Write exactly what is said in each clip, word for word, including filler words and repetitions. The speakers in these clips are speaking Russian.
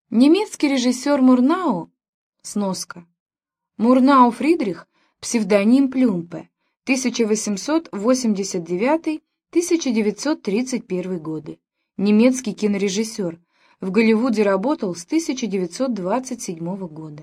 Немецкий режиссер Мурнау, сноска. Мурнау Фридрих, псевдоним Плюмпе, тысяча восемьсот восемьдесят девятый — тысяча девятьсот тридцать первый годы. Немецкий кинорежиссер. В Голливуде работал с тысяча девятьсот двадцать седьмого года.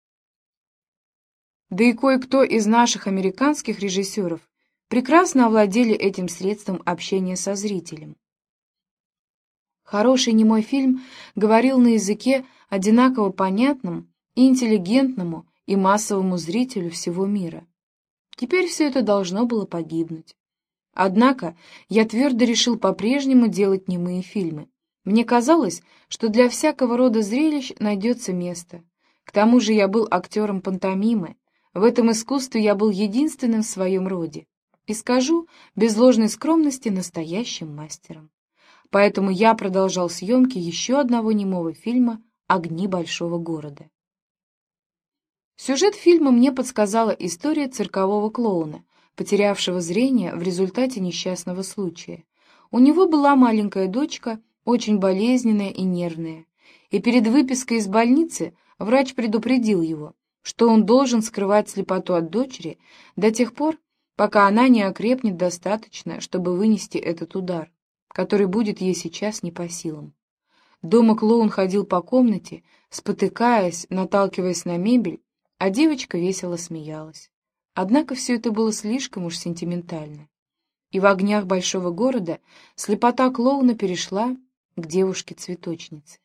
Да и кое-кто из наших американских режиссеров прекрасно овладели этим средством общения со зрителем. Хороший немой фильм говорил на языке, одинаково понятном и интеллигентному и массовому зрителю всего мира. Теперь все это должно было погибнуть. Однако я твердо решил по-прежнему делать немые фильмы. Мне казалось, что для всякого рода зрелищ найдется место. К тому же я был актером пантомимы. В этом искусстве я был единственным в своем роде. И скажу, без ложной скромности, настоящим мастером. Поэтому я продолжал съемки еще одного немого фильма «Огни большого города». Сюжет фильма мне подсказала история циркового клоуна, потерявшего зрение в результате несчастного случая. У него была маленькая дочка, очень болезненная и нервная, и перед выпиской из больницы врач предупредил его, что он должен скрывать слепоту от дочери до тех пор, пока она не окрепнет достаточно, чтобы вынести этот удар, который будет ей сейчас не по силам. Дома клоун ходил по комнате, спотыкаясь, наталкиваясь на мебель, а девочка весело смеялась. Однако все это было слишком уж сентиментально. И в огнях большого города слепота клоуна перешла к девушке-цветочнице.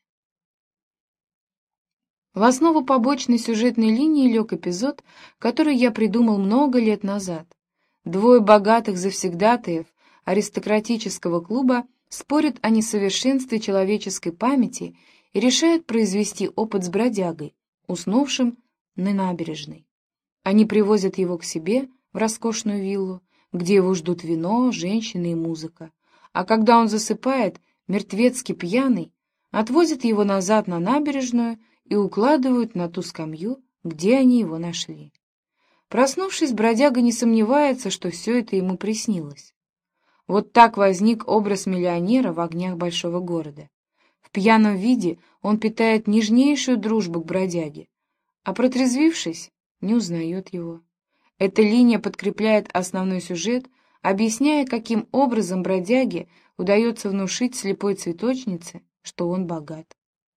В основу побочной сюжетной линии лег эпизод, который я придумал много лет назад. Двое богатых завсегдатаев аристократического клуба спорят о несовершенстве человеческой памяти и решают произвести опыт с бродягой, уснувшим на набережной. Они привозят его к себе в роскошную виллу, где его ждут вино, женщины и музыка. А когда он засыпает, мертвецки пьяный, отвозят его назад на набережную и укладывают на ту скамью, где они его нашли. Проснувшись, бродяга не сомневается, что все это ему приснилось. Вот так возник образ миллионера в огнях большого города. В пьяном виде он питает нежнейшую дружбу к бродяге, а протрезвившись, не узнает его. Эта линия подкрепляет основной сюжет, объясняя, каким образом бродяге удается внушить слепой цветочнице, что он богат.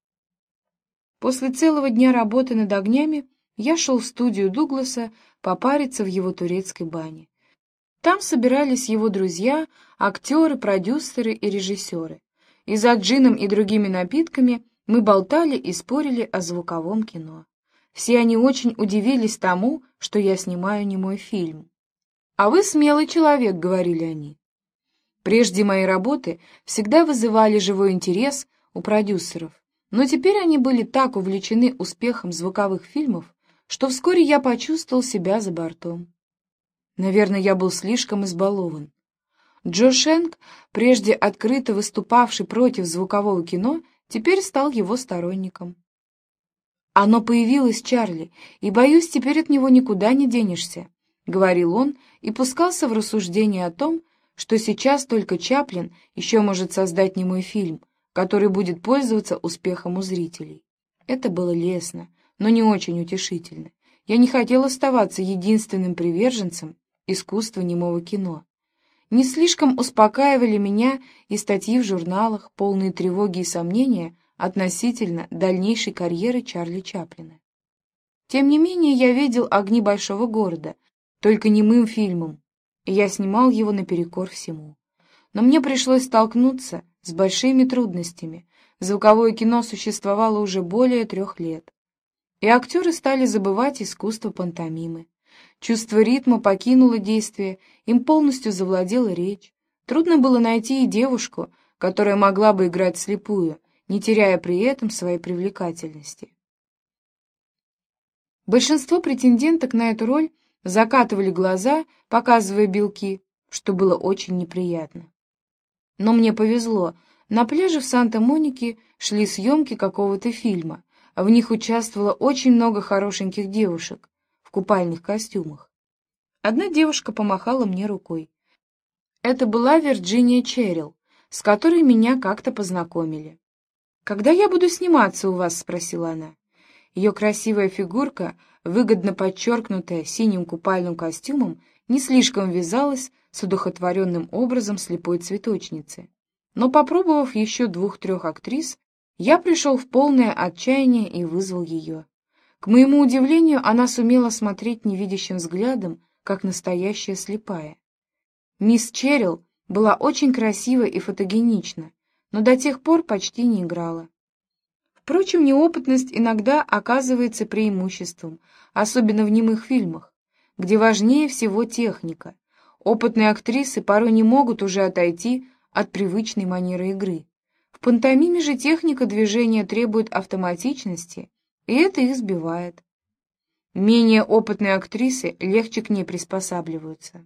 После целого дня работы над огнями я шел в студию Дугласа попариться в его турецкой бане. Там собирались его друзья, актеры, продюсеры и режиссеры. И за джином и другими напитками мы болтали и спорили о звуковом кино. Все они очень удивились тому, что я снимаю немой фильм. «А вы смелый человек», — говорили они. Прежде мои работы всегда вызывали живой интерес у продюсеров, но теперь они были так увлечены успехом звуковых фильмов, что вскоре я почувствовал себя за бортом. Наверное, я был слишком избалован. Джо Шенк, прежде открыто выступавший против звукового кино, теперь стал его сторонником. «Оно появилось, Чарли, и, боюсь, теперь от него никуда не денешься», — говорил он и пускался в рассуждения о том, что сейчас только Чаплин еще может создать немой фильм, который будет пользоваться успехом у зрителей. Это было лестно, но не очень утешительно. Я не хотел оставаться единственным приверженцем искусства немого кино. Не слишком успокаивали меня и статьи в журналах, полные тревоги и сомнения относительно дальнейшей карьеры Чарли Чаплина. Тем не менее, я видел «Огни большого города», только немым фильмом, и я снимал его наперекор всему. Но мне пришлось столкнуться с большими трудностями. Звуковое кино существовало уже более трех лет, и актеры стали забывать искусство пантомимы. Чувство ритма покинуло действие, им полностью завладела речь. Трудно было найти и девушку, которая могла бы играть слепую, не теряя при этом своей привлекательности. Большинство претенденток на эту роль закатывали глаза, показывая белки, что было очень неприятно. Но мне повезло. На пляже в Санта-Монике шли съемки какого-то фильма. В них участвовало очень много хорошеньких девушек в купальных костюмах. Одна девушка помахала мне рукой. Это была Вирджиния Черрилл, с которой меня как-то познакомили. «Когда я буду сниматься у вас?» — спросила она. Ее красивая фигурка, выгодно подчеркнутая синим купальным костюмом, не слишком вязалась с одухотворенным образом слепой цветочницы. Но, попробовав еще двух-трех актрис, я пришел в полное отчаяние и вызвал ее. К моему удивлению, она сумела смотреть невидящим взглядом, как настоящая слепая. Мисс Черрилл была очень красива и фотогенична, но до тех пор почти не играла. Впрочем, неопытность иногда оказывается преимуществом, особенно в немых фильмах, где важнее всего техника. Опытные актрисы порой не могут уже отойти от привычной манеры игры. В пантомиме же техника движения требует автоматичности, и это их сбивает. Менее опытные актрисы легче к ней приспосабливаются.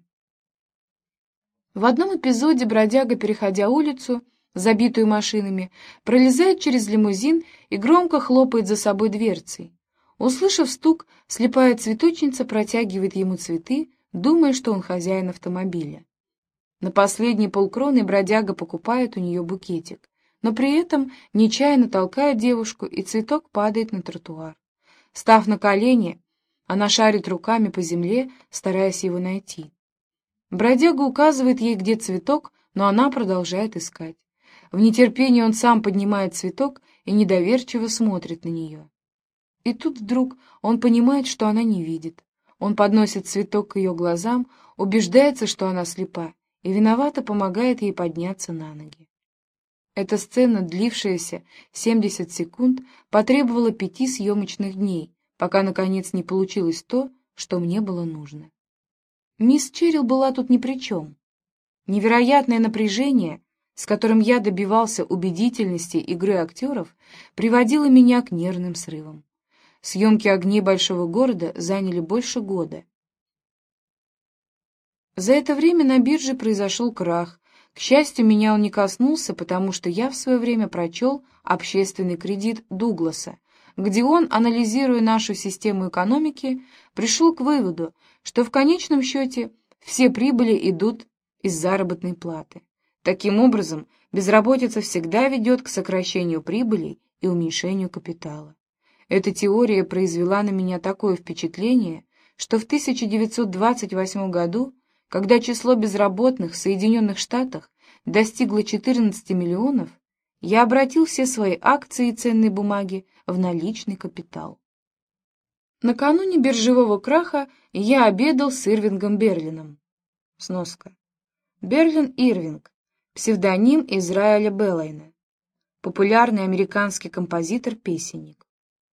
В одном эпизоде бродяга, переходя улицу, забитую машинами, пролезает через лимузин и громко хлопает за собой дверцей. Услышав стук, слепая цветочница протягивает ему цветы, думая, что он хозяин автомобиля. На последние полкроны бродяга покупает у нее букетик, но при этом нечаянно толкает девушку, и цветок падает на тротуар. Став на колени, она шарит руками по земле, стараясь его найти. Бродяга указывает ей, где цветок, но она продолжает искать. В нетерпении он сам поднимает цветок и недоверчиво смотрит на нее. И тут вдруг он понимает, что она не видит. Он подносит цветок к ее глазам, убеждается, что она слепа, и виновато помогает ей подняться на ноги. Эта сцена, длившаяся семьдесят секунд, потребовала пяти съемочных дней, пока, наконец, не получилось то, что мне было нужно. Мисс Черрилл была тут ни при чем. Невероятное напряжение, с которым я добивался убедительности игры актеров, приводило меня к нервным срывам. Съемки «Огней большого города» заняли больше года. За это время на бирже произошел крах. К счастью, меня он не коснулся, потому что я в свое время прочел «Общественный кредит» Дугласа, где он, анализируя нашу систему экономики, пришел к выводу, что в конечном счете все прибыли идут из заработной платы. Таким образом, безработица всегда ведет к сокращению прибылей и уменьшению капитала. Эта теория произвела на меня такое впечатление, что в тысяча девятьсот двадцать восьмом году, когда число безработных в Соединенных Штатах достигло четырнадцати миллионов, я обратил все свои акции и ценные бумаги в наличный капитал. Накануне биржевого краха я обедал с Ирвингом Берлином. Сноска. Берлин Ирвинг, псевдоним Израиля Беллайна, популярный американский композитор-песенник,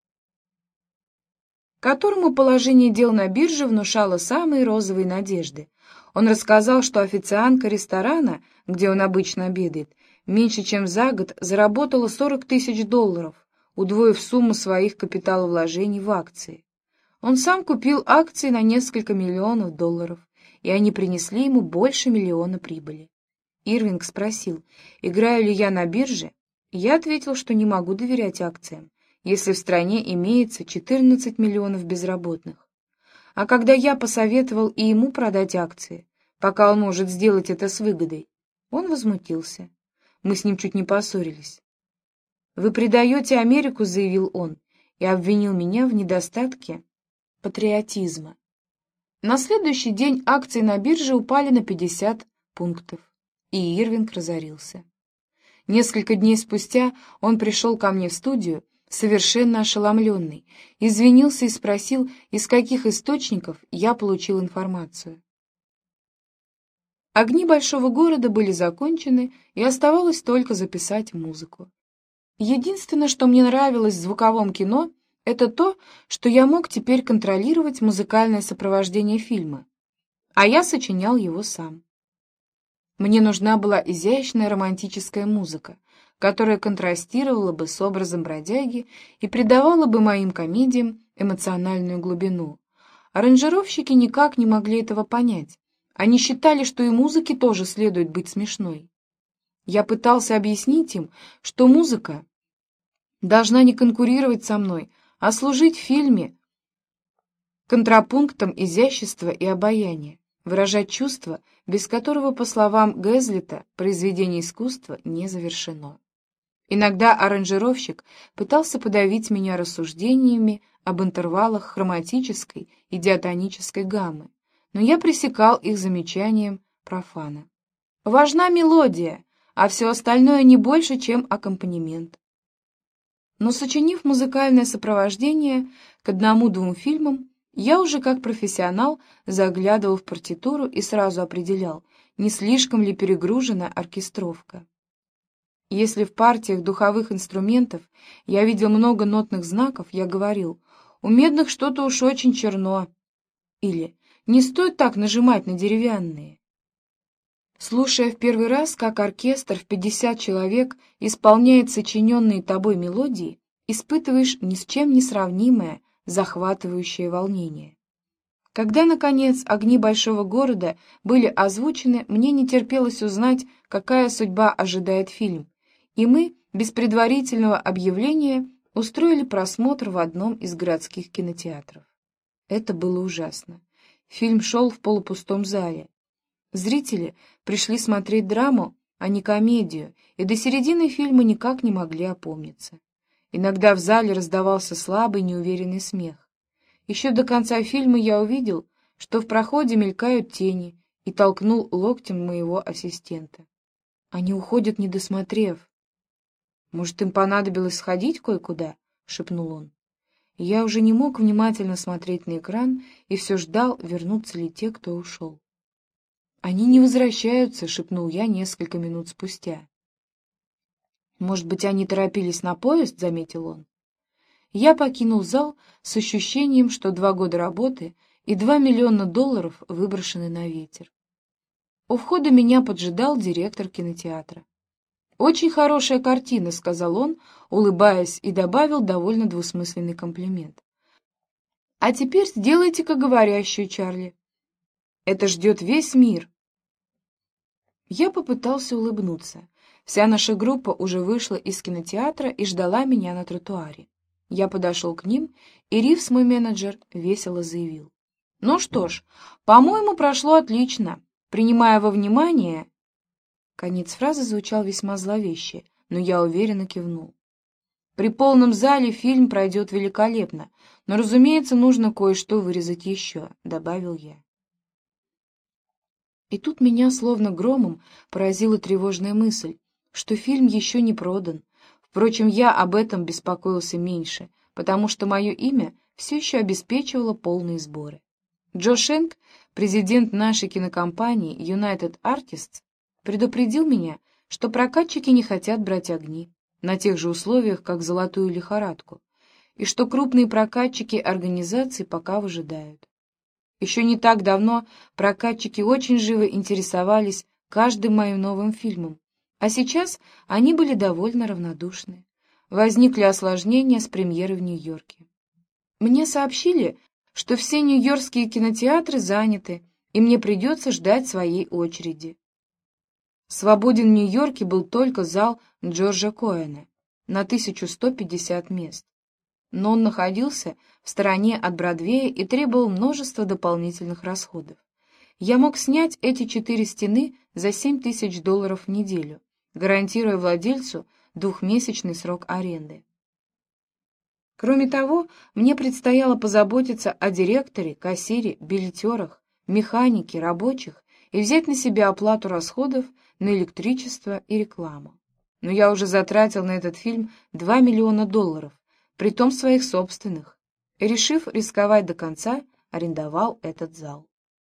которому положение дел на бирже внушало самые розовые надежды. Он рассказал, что официантка ресторана, где он обычно обедает, меньше чем за год заработала сорок тысяч долларов, удвоив сумму своих капиталовложений в акции. Он сам купил акции на несколько миллионов долларов, и они принесли ему больше миллиона прибыли. Ирвинг спросил, играю ли я на бирже, и я ответил, что не могу доверять акциям, если в стране имеется четырнадцать миллионов безработных. А когда я посоветовал и ему продать акции, пока он может сделать это с выгодой, он возмутился. Мы с ним чуть не поссорились. «Вы предаете Америку», — заявил он, и обвинил меня в недостатке патриотизма. На следующий день акции на бирже упали на пятьдесят пунктов, и Ирвинг разорился. Несколько дней спустя он пришел ко мне в студию, совершенно ошеломленный, извинился и спросил, из каких источников я получил информацию. «Огни большого города» были закончены, и оставалось только записать музыку. Единственное, что мне нравилось в звуковом кино, это то, что я мог теперь контролировать музыкальное сопровождение фильма, а я сочинял его сам. Мне нужна была изящная романтическая музыка, которая контрастировала бы с образом бродяги и придавала бы моим комедиям эмоциональную глубину. Аранжировщики никак не могли этого понять. Они считали, что и музыке тоже следует быть смешной. Я пытался объяснить им, что музыка должна не конкурировать со мной, а служить в фильме контрапунктом изящества и обаяния, выражать чувство, без которого, по словам Гэзлита, произведение искусства не завершено. Иногда аранжировщик пытался подавить меня рассуждениями об интервалах хроматической и диатонической гаммы, но я пресекал их замечанием профана. Важна мелодия, а все остальное не больше, чем аккомпанемент. Но сочинив музыкальное сопровождение к одному-двум фильмам, я уже как профессионал заглядывал в партитуру и сразу определял, не слишком ли перегружена оркестровка. Если в партиях духовых инструментов я видел много нотных знаков, я говорил: «У медных что-то уж очень черно», или «Не стоит так нажимать на деревянные». Слушая в первый раз, как оркестр в пятьдесят человек исполняет сочиненные тобой мелодии, испытываешь ни с чем не сравнимое, захватывающее волнение. Когда, наконец, огни большого города были озвучены, мне не терпелось узнать, какая судьба ожидает фильм, и мы, без предварительного объявления, устроили просмотр в одном из городских кинотеатров. Это было ужасно. Фильм шел в полупустом зале. Зрители пришли смотреть драму, а не комедию, и до середины фильма никак не могли опомниться. Иногда в зале раздавался слабый, неуверенный смех. Еще до конца фильма я увидел, что в проходе мелькают тени, и толкнул локтем моего ассистента. Они уходят, не досмотрев. «Может, им понадобилось сходить кое-куда?» — шепнул он. Я уже не мог внимательно смотреть на экран и все ждал, вернутся ли те, кто ушел. «Они не возвращаются», — шепнул я несколько минут спустя. «Может быть, они торопились на поезд?» — заметил он. Я покинул зал с ощущением, что два года работы и два миллиона долларов выброшены на ветер. У входа меня поджидал директор кинотеатра. «Очень хорошая картина», — сказал он, улыбаясь, и добавил довольно двусмысленный комплимент. «А теперь сделайте-ка говорящую, Чарли. Это ждет весь мир». Я попытался улыбнуться. Вся наша группа уже вышла из кинотеатра и ждала меня на тротуаре. Я подошел к ним, и Ривз, мой менеджер, весело заявил: «Ну что ж, по-моему, прошло отлично, принимая во внимание...» Конец фразы звучал весьма зловеще, но я уверенно кивнул. «При полном зале фильм пройдет великолепно, но, разумеется, нужно кое-что вырезать еще», — добавил я. И тут меня словно громом поразила тревожная мысль, что фильм еще не продан. Впрочем, я об этом беспокоился меньше, потому что мое имя все еще обеспечивало полные сборы. Джо Шенк, президент нашей кинокомпании United Artists, предупредил меня, что прокатчики не хотят брать огни на тех же условиях, как «Золотую лихорадку», и что крупные прокатчики организаций пока выжидают. Еще не так давно прокатчики очень живо интересовались каждым моим новым фильмом, а сейчас они были довольно равнодушны. Возникли осложнения с премьерой в Нью-Йорке. Мне сообщили, что все нью-йоркские кинотеатры заняты, и мне придется ждать своей очереди. Свободен в Нью-Йорке был только зал Джорджа Коэна на тысячу сто пятьдесят мест, но он находился в стороне от Бродвея и требовал множества дополнительных расходов. Я мог снять эти четыре стены за семь тысяч долларов в неделю, гарантируя владельцу двухмесячный срок аренды. Кроме того, мне предстояло позаботиться о директоре, кассире, билетерах, механике, рабочих и взять на себя оплату расходов на электричество и рекламу. Но я уже затратил на этот фильм два миллиона долларов, притом своих собственных, и, решив рисковать до конца, арендовал этот зал.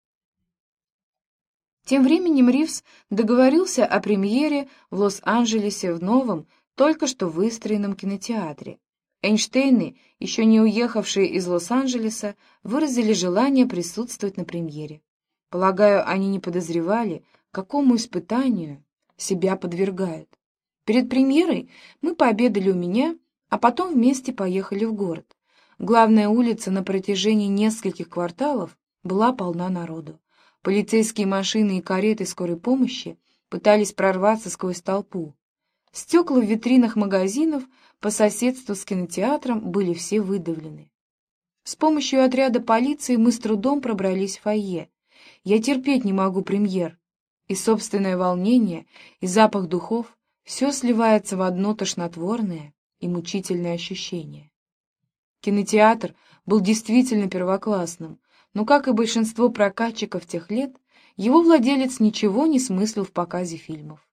Тем временем Ривз договорился о премьере в Лос-Анджелесе в новом, только что выстроенном кинотеатре. Эйнштейны, еще не уехавшие из Лос-Анджелеса, выразили желание присутствовать на премьере. Полагаю, они не подозревали, какому испытанию себя подвергают. Перед премьерой мы пообедали у меня, а потом вместе поехали в город. Главная улица на протяжении нескольких кварталов была полна народу. Полицейские машины и кареты скорой помощи пытались прорваться сквозь толпу. Стекла в витринах магазинов по соседству с кинотеатром были все выдавлены. С помощью отряда полиции мы с трудом пробрались в фойе. Я терпеть не могу премьер. И собственное волнение, и запах духов Все сливается в одно тошнотворное и мучительное ощущение. Кинотеатр был действительно первоклассным, но, как и большинство прокатчиков тех лет, его владелец ничего не смыслил в показе фильмов.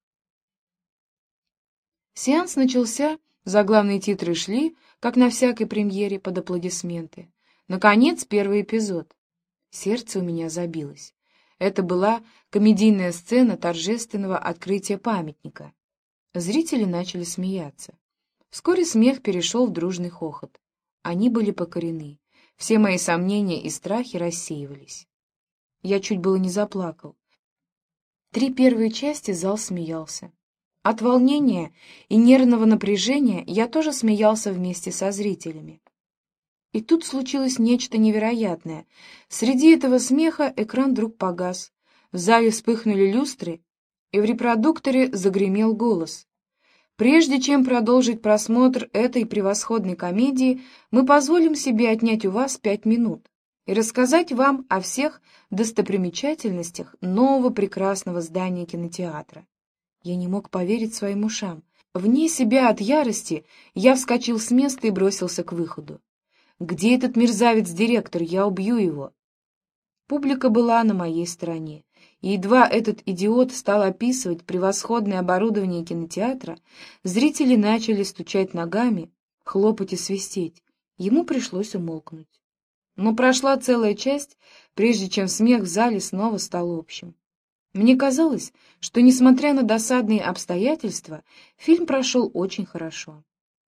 Сеанс начался, заглавные титры шли, как на всякой премьере, под аплодисменты. Наконец, первый эпизод. Сердце у меня забилось. Это была комедийная сцена торжественного открытия памятника. Зрители начали смеяться. Вскоре смех перешел в дружный хохот. Они были покорены. Все мои сомнения и страхи рассеивались. Я чуть было не заплакал. Три первые части зал смеялся. От волнения и нервного напряжения я тоже смеялся вместе со зрителями. И тут случилось нечто невероятное. Среди этого смеха экран вдруг погас. В зале вспыхнули люстры, и в репродукторе загремел голос. Прежде чем продолжить просмотр этой превосходной комедии, мы позволим себе отнять у вас пять минут и рассказать вам о всех достопримечательностях нового прекрасного здания кинотеатра. Я не мог поверить своим ушам. Вне себя от ярости я вскочил с места и бросился к выходу. «Где этот мерзавец-директор? Я убью его!» Публика была на моей стороне, и едва этот идиот стал описывать превосходное оборудование кинотеатра, зрители начали стучать ногами, хлопать и свистеть. Ему пришлось умолкнуть. Но прошла целая часть, прежде чем смех в зале снова стал общим. Мне казалось, что, несмотря на досадные обстоятельства, фильм прошел очень хорошо.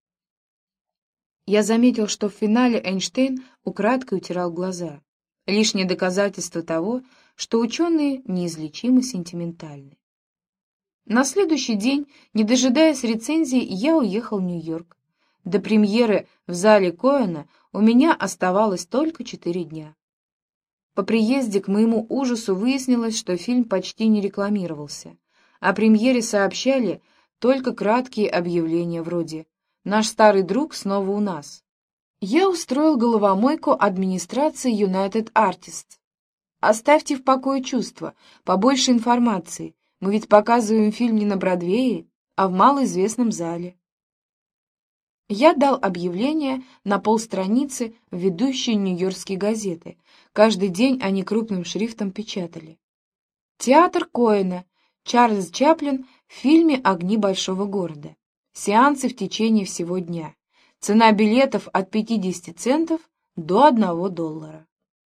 Я заметил, что в финале Эйнштейн украдкой утирал глаза. Лишнее доказательство того, что ученые неизлечимо сентиментальны. На следующий день, не дожидаясь рецензии, я уехал в Нью-Йорк. До премьеры в зале Коэна у меня оставалось только четыре дня. По приезде к моему ужасу выяснилось, что фильм почти не рекламировался. О премьере сообщали только краткие объявления вроде «Наш старый друг снова у нас». Я устроил головомойку администрации United Artists. Оставьте в покое чувства, побольше информации. Мы ведь показываем фильм не на Бродвее, а в малоизвестном зале. Я дал объявление на полстраницы в ведущие нью-йоркские газеты. Каждый день они крупным шрифтом печатали. Театр Коэна. Чарльз Чаплин в фильме «Огни большого города». Сеансы в течение всего дня. Цена билетов от пятидесяти центов до одного доллара.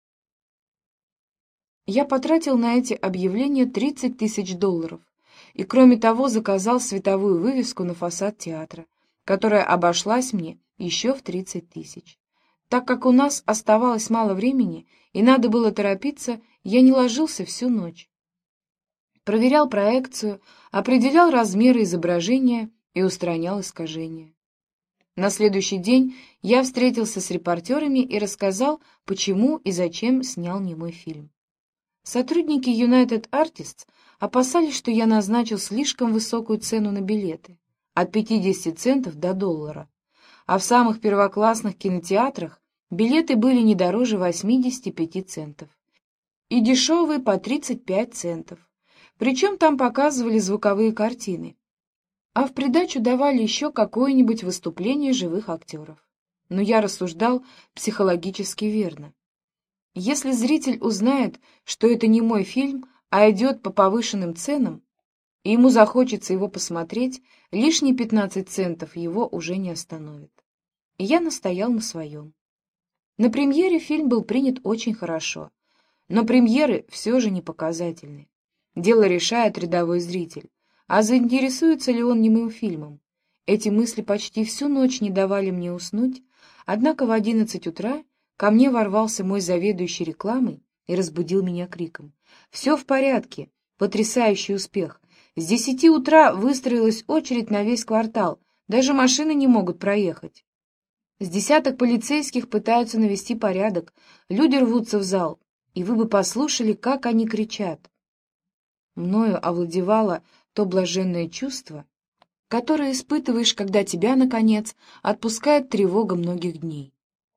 Я потратил на эти объявления тридцать тысяч долларов и, кроме того, заказал световую вывеску на фасад театра, которая обошлась мне еще в тридцать тысяч. Так как у нас оставалось мало времени и надо было торопиться, я не ложился всю ночь. Проверял проекцию, определял размеры изображения и устранял искажения. На следующий день я встретился с репортерами и рассказал, почему и зачем снял немой фильм. Сотрудники United Artists опасались, что я назначил слишком высокую цену на билеты, от пятидесяти центов до доллара, а в самых первоклассных кинотеатрах билеты были не дороже восьмидесяти пяти центов, и дешевые по тридцать пять центов, причем там показывали звуковые картины, а в придачу давали еще какое-нибудь выступление живых актеров. Но я рассуждал психологически верно. Если зритель узнает, что это не мой фильм, а идет по повышенным ценам, и ему захочется его посмотреть, лишние пятнадцать центов его уже не остановит. И я настоял на своем. На премьере фильм был принят очень хорошо, но премьеры все же не показательны. Дело решает рядовой зритель, а заинтересуется ли он немым фильмом. Эти мысли почти всю ночь не давали мне уснуть, однако в одиннадцать утра ко мне ворвался мой заведующий рекламой и разбудил меня криком: «Все в порядке! Потрясающий успех! С десяти утра выстроилась очередь на весь квартал, даже машины не могут проехать. С десяток полицейских пытаются навести порядок, люди рвутся в зал, и вы бы послушали, как они кричат». Мною овладевало то блаженное чувство, которое испытываешь, когда тебя, наконец, отпускает тревога многих дней.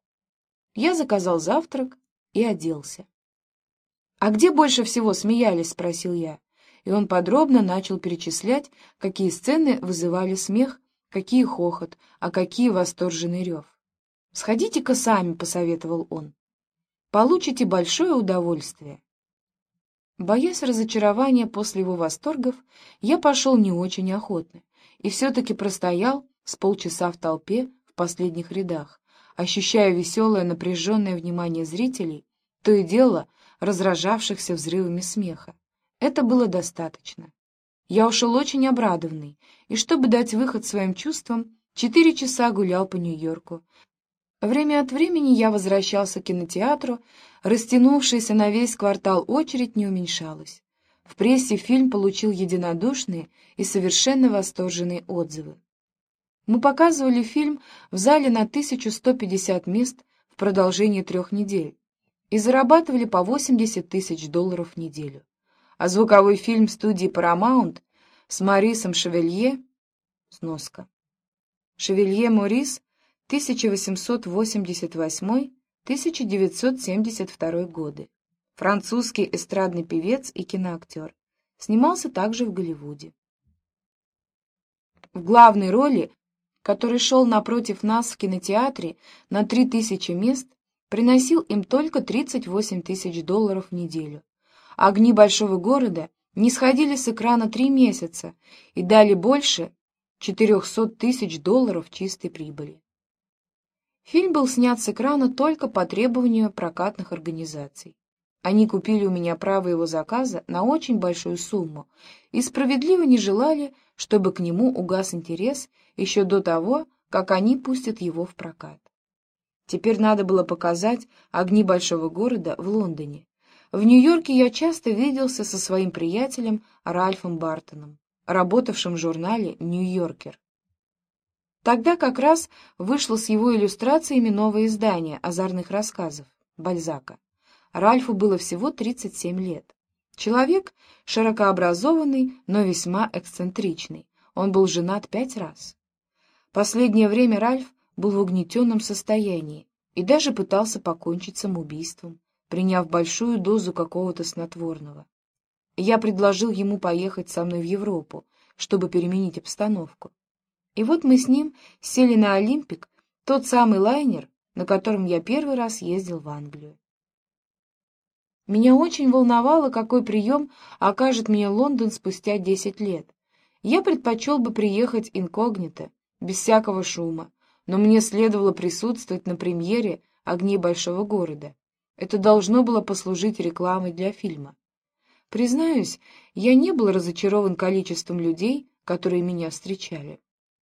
Я заказал завтрак и оделся. «А где больше всего смеялись?» — спросил я. и он подробно начал перечислять, какие сцены вызывали смех, какие хохот, а какие восторженный рев. «Сходите-ка сами», — посоветовал он. «Получите большое удовольствие». Боясь разочарования после его восторгов, я пошел не очень охотно и все-таки простоял с полчаса в толпе в последних рядах, ощущая веселое напряженное внимание зрителей, то и дело разражавшихся взрывами смеха. Это было достаточно. Я ушел очень обрадованный, и, чтобы дать выход своим чувствам, четыре часа гулял по Нью-Йорку. Время от времени я возвращался к кинотеатру, растянувшаяся на весь квартал очередь не уменьшалась. В прессе фильм получил единодушные и совершенно восторженные отзывы. Мы показывали фильм в зале на тысячу сто пятьдесят мест в продолжении трех недель и зарабатывали по восемьдесят тысяч долларов в неделю. А звуковой фильм студии Paramount с Морисом Шевелье, сноска, Шевелье Морис, тысяча восемьсот восемьдесят восьмой — тысяча девятьсот семьдесят второй годы, французский эстрадный певец и киноактер, снимался также в Голливуде. В главной роли, который шел напротив нас в кинотеатре на три тысячи мест, приносил им только тридцать восемь тысяч долларов в неделю. «Огни большого города» не сходили с экрана три месяца и дали больше четырехсот тысяч долларов чистой прибыли. Фильм был снят с экрана только по требованию прокатных организаций. Они купили у меня право его заказа на очень большую сумму и справедливо не желали, чтобы к нему угас интерес еще до того, как они пустят его в прокат. Теперь надо было показать «Огни большого города» в Лондоне. В Нью-Йорке я часто виделся со своим приятелем Ральфом Бартоном, работавшим в журнале «Нью-Йоркер». Тогда как раз вышло с его иллюстрациями новое издание озорных рассказов Бальзака. Ральфу было всего тридцать семь лет. Человек широкообразованный, но весьма эксцентричный. Он был женат пять раз. Последнее время Ральф был в угнетенном состоянии и даже пытался покончить самоубийством, приняв большую дозу какого-то снотворного. Я предложил ему поехать со мной в Европу, чтобы переменить обстановку. И вот мы с ним сели на «Олимпик», тот самый лайнер, на котором я первый раз ездил в Англию. Меня очень волновало, какой прием окажет мне Лондон спустя десять лет. Я предпочел бы приехать инкогнито, без всякого шума, но мне следовало присутствовать на премьере «Огней большого города». Это должно было послужить рекламой для фильма. Признаюсь, я не был разочарован количеством людей, которые меня встречали.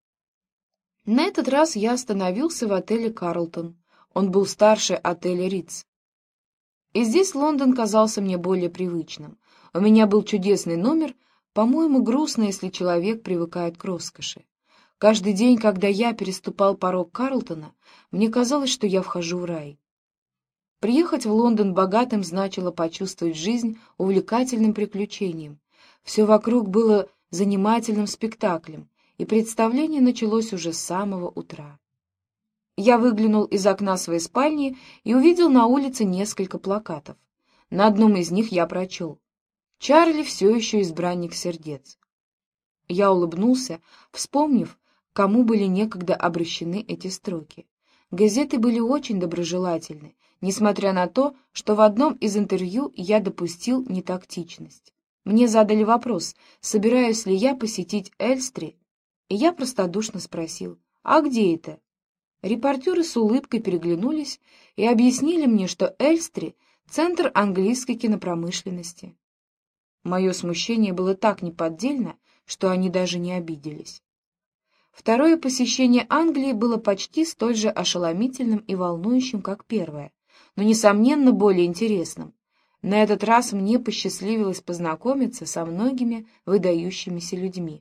На этот раз я остановился в отеле «Карлтон». Он был старше отеля «Ритц». И здесь Лондон казался мне более привычным. У меня был чудесный номер, по-моему, грустно, если человек привыкает к роскоши. Каждый день, когда я переступал порог Карлтона, мне казалось, что я вхожу в рай. Приехать в Лондон богатым значило почувствовать жизнь увлекательным приключением. Все вокруг было занимательным спектаклем, и представление началось уже с самого утра. Я выглянул из окна своей спальни и увидел на улице несколько плакатов. На одном из них я прочел: «Чарли все еще избранник сердец». Я улыбнулся, вспомнив, кому были некогда обращены эти строки. Газеты были очень доброжелательны, несмотря на то, что в одном из интервью я допустил нетактичность. Мне задали вопрос, собираюсь ли я посетить Эльстри, и я простодушно спросил: «А где это?» Репортеры с улыбкой переглянулись и объяснили мне, что Эльстри — центр английской кинопромышленности. Мое смущение было так неподдельно, что они даже не обиделись. Второе посещение Англии было почти столь же ошеломительным и волнующим, как первое, но, несомненно, более интересным. На этот раз мне посчастливилось познакомиться со многими выдающимися людьми.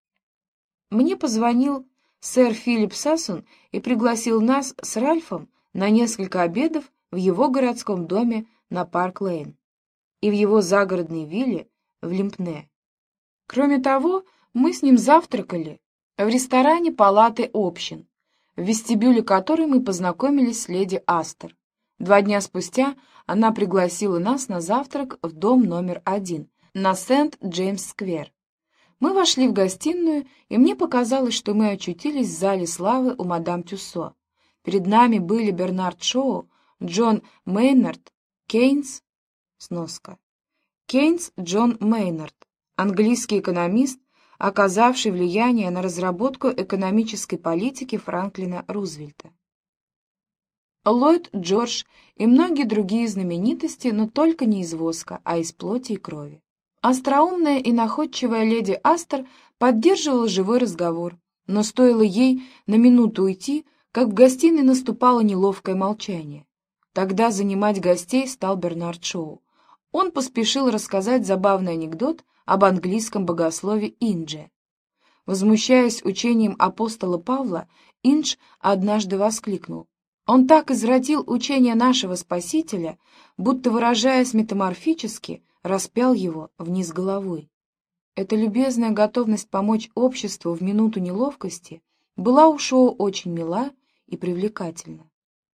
Мне позвонил сэр Филипп Сассон и пригласил нас с Ральфом на несколько обедов в его городском доме на Парк-Лейн и в его загородной вилле в Лимпне. Кроме того, мы с ним завтракали в ресторане палаты общин, в вестибюле которой мы познакомились с леди Астер. Два дня спустя она пригласила нас на завтрак в дом номер один, на Сент-Джеймс-сквер. Мы вошли в гостиную, и мне показалось, что мы очутились в зале славы у мадам Тюссо. Перед нами были Бернард Шоу, Джон Мейнард, Кейнс, сноска. Кейнс Джон Мейнард, английский экономист, оказавший влияние на разработку экономической политики Франклина Рузвельта. Ллойд Джордж и многие другие знаменитости, но только не из воска, а из плоти и крови. Остроумная и находчивая леди Астер поддерживала живой разговор, но стоило ей на минуту уйти, как в гостиной наступало неловкое молчание. Тогда занимать гостей стал Бернард Шоу. Он поспешил рассказать забавный анекдот об английском богослове Индже. Возмущаясь учением апостола Павла, Индж однажды воскликнул: «Он так извратил учение нашего Спасителя, будто, выражаясь метаморфически, распял его вниз головой». Эта любезная готовность помочь обществу в минуту неловкости была у Шоу очень мила и привлекательна.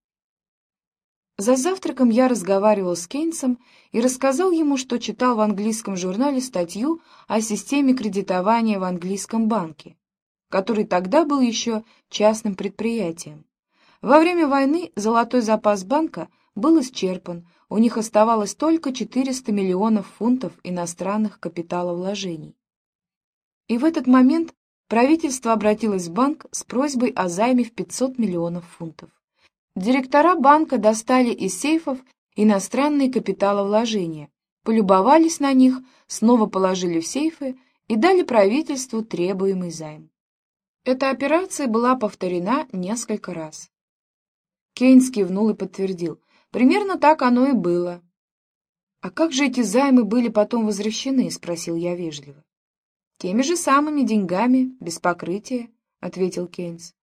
За завтраком я разговаривал с Кейнсом и рассказал ему, что читал в английском журнале статью о системе кредитования в английском банке, который тогда был еще частным предприятием. Во время войны золотой запас банка был исчерпан, у них оставалось только четыреста миллионов фунтов иностранных капиталовложений. И в этот момент правительство обратилось в банк с просьбой о займе в пятьсот миллионов фунтов. Директора банка достали из сейфов иностранные капиталовложения, полюбовались на них, снова положили в сейфы и дали правительству требуемый займ. Эта операция была повторена несколько раз. Кейнс кивнул и подтвердил: примерно так оно и было. «А как же эти займы были потом возвращены?» — спросил я вежливо. «Теми же самыми деньгами, без покрытия», — ответил Кейнс.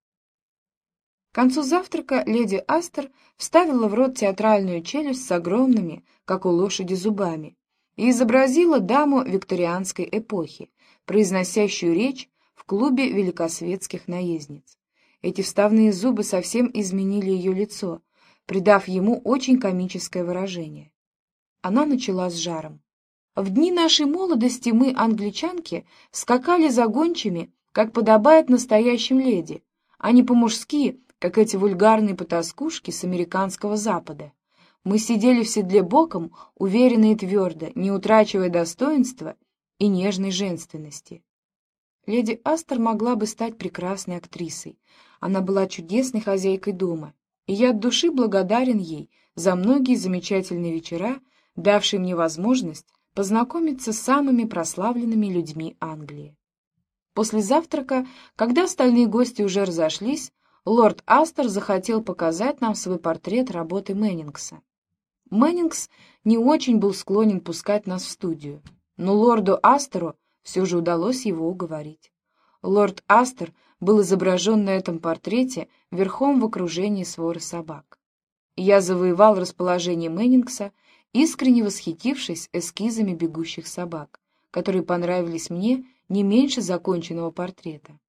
К концу завтрака леди Астер вставила в рот театральную челюсть с огромными, как у лошади, зубами и изобразила даму викторианской эпохи, произносящую речь в клубе великосветских наездниц. Эти вставные зубы совсем изменили ее лицо, придав ему очень комическое выражение. Она начала с жаром. «В дни нашей молодости мы, англичанки, скакали за гончими, как подобает настоящим леди, а не по-мужски, как эти вульгарные потаскушки с американского запада. Мы сидели в седле боком, уверенно и твердо, не утрачивая достоинства и нежной женственности». Леди Астер могла бы стать прекрасной актрисой. Она была чудесной хозяйкой дома, и я от души благодарен ей за многие замечательные вечера, давшие мне возможность познакомиться с самыми прославленными людьми Англии. После завтрака, когда остальные гости уже разошлись, лорд Астер захотел показать нам свой портрет работы Мэнингса. Мэнингс не очень был склонен пускать нас в студию, но лорду Астеру все же удалось его уговорить. Лорд Астер был изображен на этом портрете верхом в окружении своры собак. Я завоевал расположение Мэнингса, искренне восхитившись эскизами бегущих собак, которые понравились мне не меньше законченного портрета.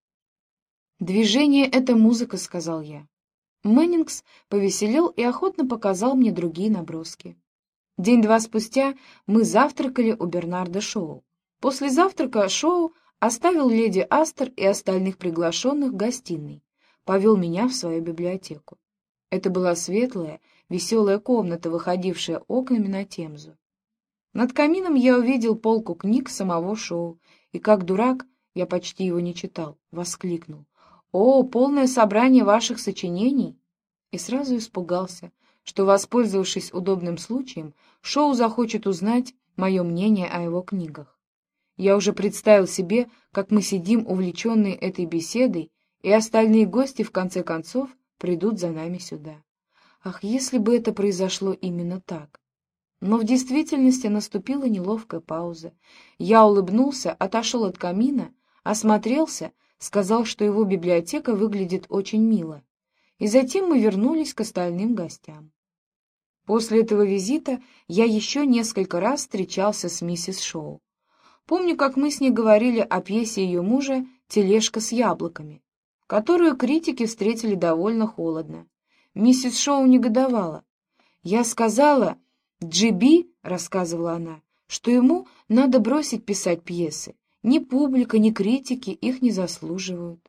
«Движение — это музыка», — сказал я. Мэнингс повеселел и охотно показал мне другие наброски. День-два спустя мы завтракали у Бернарда Шоу. После завтрака Шоу оставил леди Астер и остальных приглашенных в гостиной, повел меня в свою библиотеку. Это была светлая, веселая комната, выходившая окнами на Темзу. Над камином я увидел полку книг самого Шоу, и как дурак, я почти его не читал, воскликнул: «О, полное собрание ваших сочинений!» И сразу испугался, что, воспользовавшись удобным случаем, Шоу захочет узнать мое мнение о его книгах. Я уже представил себе, как мы сидим, увлеченные этой беседой, и остальные гости, в конце концов, придут за нами сюда. Ах, если бы это произошло именно так! Но в действительности наступила неловкая пауза. Я улыбнулся, отошел от камина, осмотрелся, сказал, что его библиотека выглядит очень мило, и затем мы вернулись к остальным гостям. После этого визита я еще несколько раз встречался с миссис Шоу. Помню, как мы с ней говорили о пьесе ее мужа «Тележка с яблоками», которую критики встретили довольно холодно. Миссис Шоу негодовала. «Я сказала, Джи Би, — рассказывала она, — что ему надо бросить писать пьесы. Ни публика, ни критики их не заслуживают.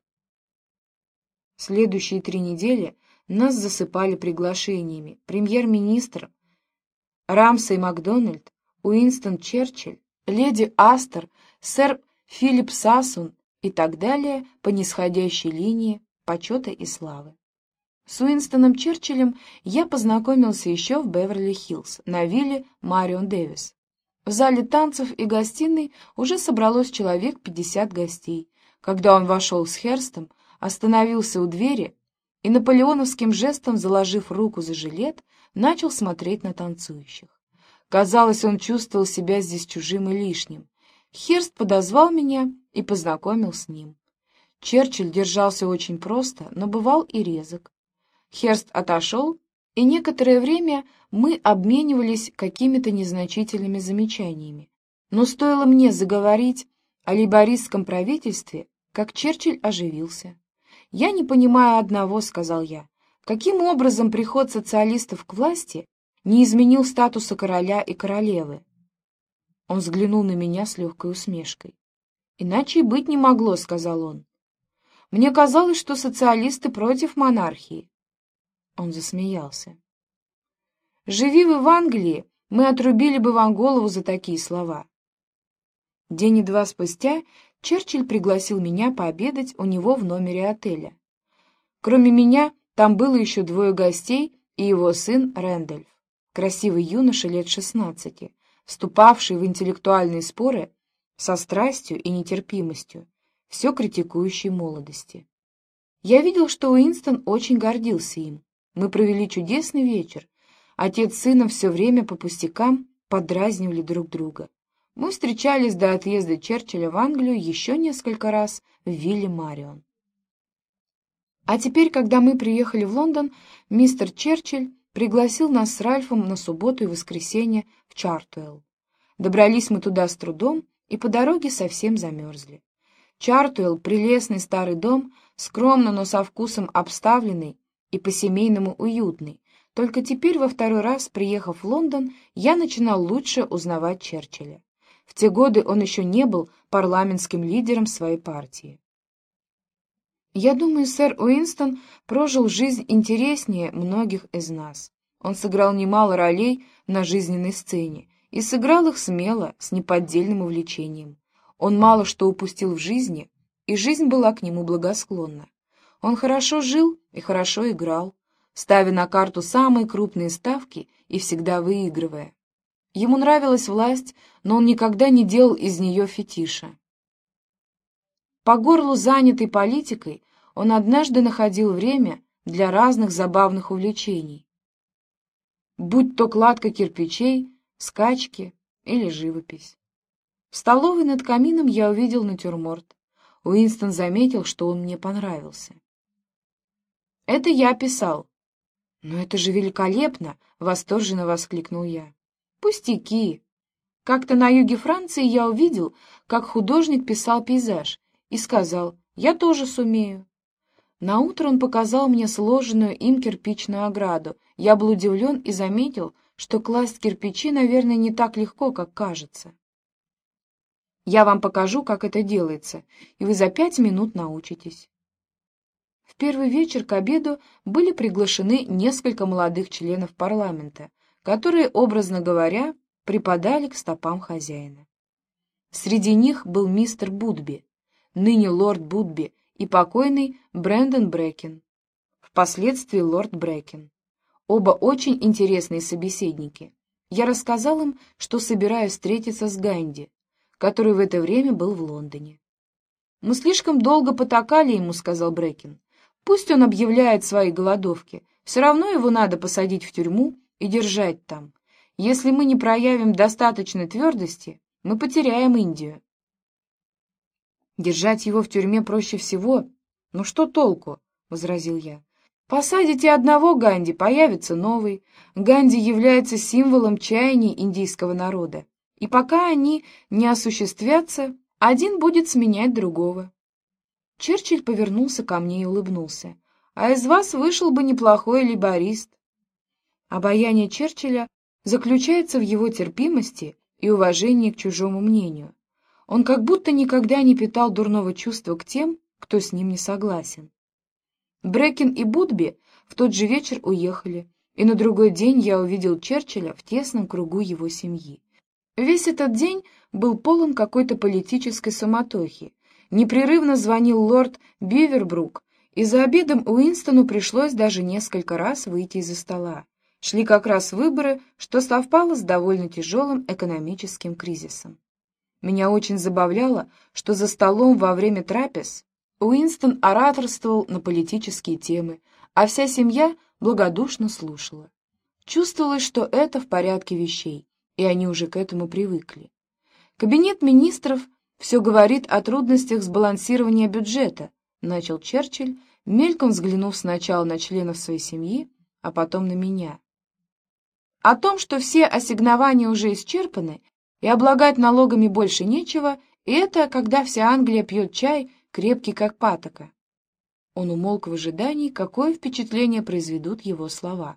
Следующие три недели нас засыпали приглашениями. Премьер-министр Рамсей Макдональд, Уинстон Черчилль, леди Астер, сэр Филипп Сасун и так далее по нисходящей линии почета и славы. С Уинстоном Черчиллем я познакомился еще в Беверли-Хиллз на вилле Марион Дэвис. В зале танцев и гостиной уже собралось человек пятьдесят гостей. Когда он вошел с Херстом, остановился у двери и наполеоновским жестом, заложив руку за жилет, начал смотреть на танцующих. Казалось, он чувствовал себя здесь чужим и лишним. Херст подозвал меня и познакомил с ним. Черчилль держался очень просто, но бывал и резок. Херст отошел, и некоторое время мы обменивались какими-то незначительными замечаниями. Но стоило мне заговорить о лейбористском правительстве, как Черчилль оживился. «Я не понимаю одного», — сказал я. «Каким образом приход социалистов к власти не изменил статуса короля и королевы?» Он взглянул на меня с легкой усмешкой. «Иначе и быть не могло», — сказал он. «Мне казалось, что социалисты против монархии». Он засмеялся. «Живи вы в Англии, мы отрубили бы вам голову за такие слова». День и два спустя Черчилль пригласил меня пообедать у него в номере отеля. Кроме меня, там было еще двое гостей и его сын Рэндольф, красивый юноша лет шестнадцати, вступавший в интеллектуальные споры со страстью и нетерпимостью, все критикующей молодости. Я видел, что Уинстон очень гордился им. Мы провели чудесный вечер. Отец с сыном все время по пустякам подразнивали друг друга. Мы встречались до отъезда Черчилля в Англию еще несколько раз в вилле Марион. А теперь, когда мы приехали в Лондон, мистер Черчилль пригласил нас с Ральфом на субботу и воскресенье в Чартуэлл. Добрались мы туда с трудом и по дороге совсем замерзли. Чартуэлл — прелестный старый дом, скромно, но со вкусом обставленный и по-семейному уютный. Только теперь, во второй раз, приехав в Лондон, я начинал лучше узнавать Черчилля. В те годы он еще не был парламентским лидером своей партии. Я думаю, сэр Уинстон прожил жизнь интереснее многих из нас. Он сыграл немало ролей на жизненной сцене и сыграл их смело, с неподдельным увлечением. Он мало что упустил в жизни, и жизнь была к нему благосклонна. Он хорошо жил и хорошо играл, ставя на карту самые крупные ставки и всегда выигрывая. Ему нравилась власть, но он никогда не делал из нее фетиша. По горлу занятый политикой, он однажды находил время для разных забавных увлечений, будь то кладка кирпичей, скачки или живопись. В столовой над камином я увидел натюрморт. Уинстон заметил, что он мне понравился. «Это я писал». «Но это же великолепно!» — восторженно воскликнул я. «Пустяки! Как-то на юге Франции я увидел, как художник писал пейзаж, и сказал, я тоже сумею». Наутро он показал мне сложенную им кирпичную ограду. Я был удивлен и заметил, что класть кирпичи, наверное, не так легко, как кажется. «Я вам покажу, как это делается, и вы за пять минут научитесь». В первый вечер к обеду были приглашены несколько молодых членов парламента, которые, образно говоря, припадали к стопам хозяина. Среди них был мистер Будби, ныне лорд Будби, и покойный Брэндон Брэкин, впоследствии лорд Брэкин. Оба очень интересные собеседники. Я рассказал им, что собираюсь встретиться с Ганди, который в это время был в Лондоне. «Мы слишком долго потакали ему», — сказал Брэкин. «Пусть он объявляет свои голодовки, все равно его надо посадить в тюрьму и держать там. Если мы не проявим достаточной твердости, мы потеряем Индию». «Держать его в тюрьме проще всего. Ну что толку?» — возразил я. «Посадите одного Ганди, появится новый. Ганди является символом чаяний индийского народа, и пока они не осуществятся, один будет сменять другого». Черчилль повернулся ко мне и улыбнулся. «А из вас вышел бы неплохой лейборист». Обаяние Черчилля заключается в его терпимости и уважение к чужому мнению. Он как будто никогда не питал дурного чувства к тем, кто с ним не согласен. Брэкин и Будби в тот же вечер уехали, и на другой день я увидел Черчилля в тесном кругу его семьи. Весь этот день был полон какой-то политической суматохи. Непрерывно звонил лорд Бивербрук, и за обедом Уинстону пришлось даже несколько раз выйти из-за стола. Шли как раз выборы, что совпало с довольно тяжелым экономическим кризисом. Меня очень забавляло, что за столом во время трапез Уинстон ораторствовал на политические темы, а вся семья благодушно слушала. Чувствовалось, что это в порядке вещей, и они уже к этому привыкли. Кабинет министров все говорит о трудностях сбалансирования бюджета, начал Черчилль, мельком взглянув сначала на членов своей семьи, а потом на меня. О том, что все ассигнования уже исчерпаны, и облагать налогами больше нечего, и это когда вся Англия пьет чай, крепкий как патока. Он умолк в ожидании, какое впечатление произведут его слова.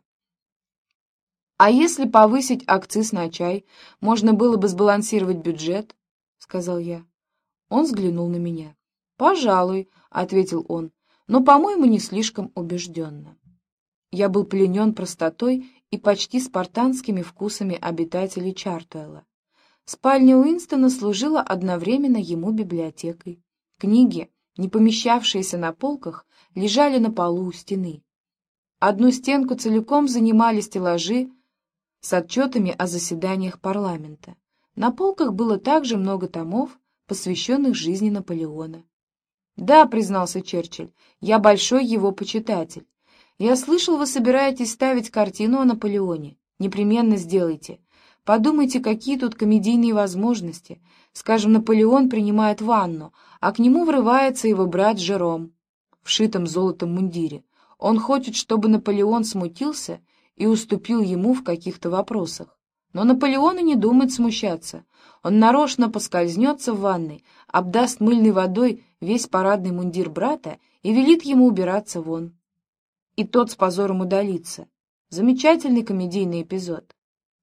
«А если повысить акциз на чай, можно было бы сбалансировать бюджет?» — сказал я. Он взглянул на меня. «Пожалуй», — ответил он, — «но, по-моему, не слишком убежденно». Я был пленен простотой и почти спартанскими вкусами обитателей Чартуэлла. Спальня Уинстона служила одновременно ему библиотекой. Книги, не помещавшиеся на полках, лежали на полу у стены. Одну стенку целиком занимали стеллажи с отчетами о заседаниях парламента. На полках было также много томов, посвященных жизни Наполеона. «Да», — признался Черчилль, — «я большой его почитатель. Я слышал, вы собираетесь ставить картину о Наполеоне. Непременно сделайте. Подумайте, какие тут комедийные возможности. Скажем, Наполеон принимает ванну, а к нему врывается его брат Жером в шитом золотом мундире. Он хочет, чтобы Наполеон смутился и уступил ему в каких-то вопросах. Но Наполеон и не думает смущаться. Он нарочно поскользнется в ванной, обдаст мыльной водой весь парадный мундир брата и велит ему убираться вон. И тот с позором удалится. Замечательный комедийный эпизод.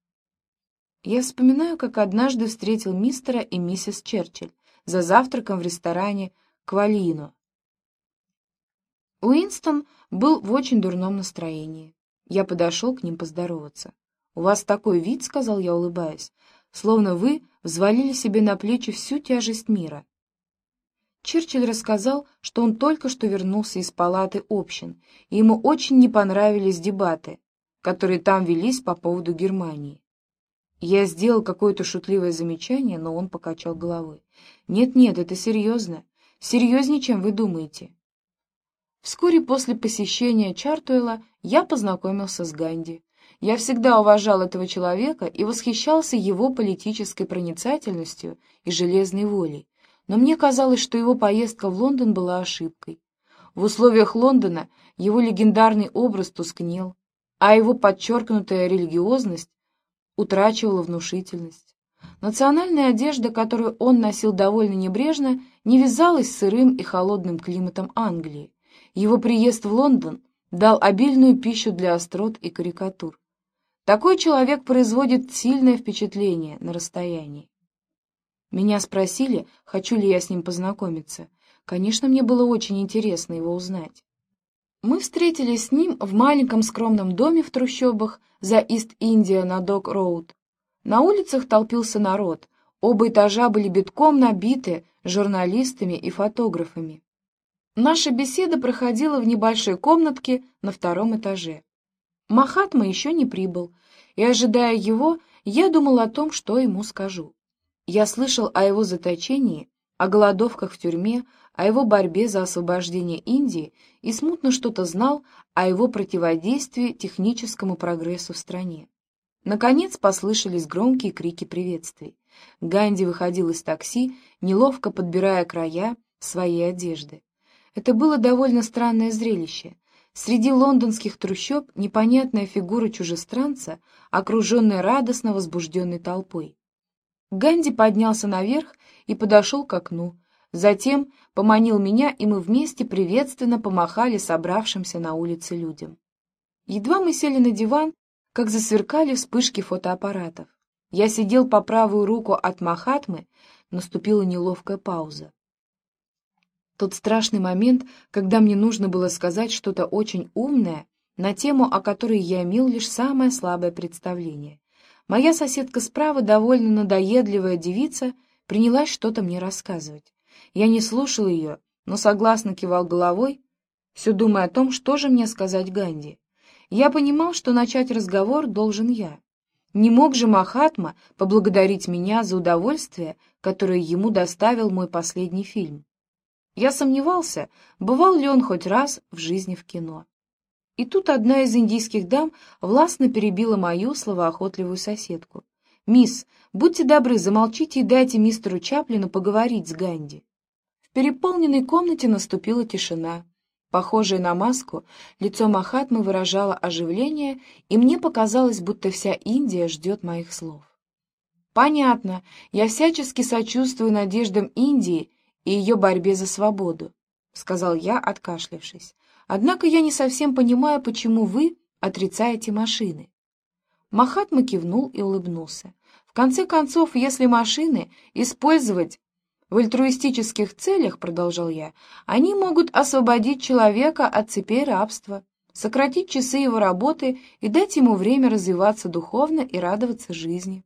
Я вспоминаю, как однажды встретил мистера и миссис Черчилль за завтраком в ресторане «Квалино». Уинстон был в очень дурном настроении. Я подошел к ним поздороваться. «У вас такой вид, — сказал я, улыбаясь, — словно вы взвалили себе на плечи всю тяжесть мира». Черчилль рассказал, что он только что вернулся из палаты общин, и ему очень не понравились дебаты, которые там велись по поводу Германии. Я сделал какое-то шутливое замечание, но он покачал головой. «Нет-нет, это серьезно. Серьезнее, чем вы думаете». Вскоре после посещения Чартуэлла я познакомился с Ганди. Я всегда уважал этого человека и восхищался его политической проницательностью и железной волей, но мне казалось, что его поездка в Лондон была ошибкой. В условиях Лондона его легендарный образ тускнел, а его подчеркнутая религиозность утрачивала внушительность. Национальная одежда, которую он носил довольно небрежно, не вязалась с сырым и холодным климатом Англии. Его приезд в Лондон дал обильную пищу для острот и карикатур. Такой человек производит сильное впечатление на расстоянии. Меня спросили, хочу ли я с ним познакомиться. Конечно, мне было очень интересно его узнать. Мы встретились с ним в маленьком скромном доме в трущобах за Ист-Индия на Док-Роуд. На улицах толпился народ, оба этажа были битком набиты журналистами и фотографами. Наша беседа проходила в небольшой комнатке на втором этаже. Махатма еще не прибыл, и, ожидая его, я думал о том, что ему скажу. Я слышал о его заточении, о голодовках в тюрьме, о его борьбе за освобождение Индии и смутно что-то знал о его противодействии техническому прогрессу в стране. Наконец послышались громкие крики приветствий. Ганди выходил из такси, неловко подбирая края своей одежды. Это было довольно странное зрелище. Среди лондонских трущоб непонятная фигура чужестранца, окруженная радостно возбужденной толпой. Ганди поднялся наверх и подошел к окну. Затем поманил меня, и мы вместе приветственно помахали собравшимся на улице людям. Едва мы сели на диван, как засверкали вспышки фотоаппаратов. Я сидел по правую руку от Махатмы, наступила неловкая пауза. Тот страшный момент, когда мне нужно было сказать что-то очень умное на тему, о которой я имел лишь самое слабое представление. Моя соседка справа, довольно надоедливая девица, принялась что-то мне рассказывать. Я не слушал ее, но согласно кивал головой, все думая о том, что же мне сказать Ганди. Я понимал, что начать разговор должен я. Не мог же Махатма поблагодарить меня за удовольствие, которое ему доставил мой последний фильм. Я сомневался, бывал ли он хоть раз в жизни в кино. И тут одна из индийских дам властно перебила мою словоохотливую соседку. «Мисс, будьте добры, замолчите и дайте мистеру Чаплину поговорить с Ганди». В переполненной комнате наступила тишина. Похожее на маску, лицо Махатмы выражало оживление, и мне показалось, будто вся Индия ждет моих слов. «Понятно, я всячески сочувствую надеждам Индии и ее борьбе за свободу», — сказал я, откашлявшись. «Однако я не совсем понимаю, почему вы отрицаете машины». Махатма кивнул и улыбнулся. «В конце концов, если машины использовать в альтруистических целях, — продолжал я, — они могут освободить человека от цепей рабства, сократить часы его работы и дать ему время развиваться духовно и радоваться жизни».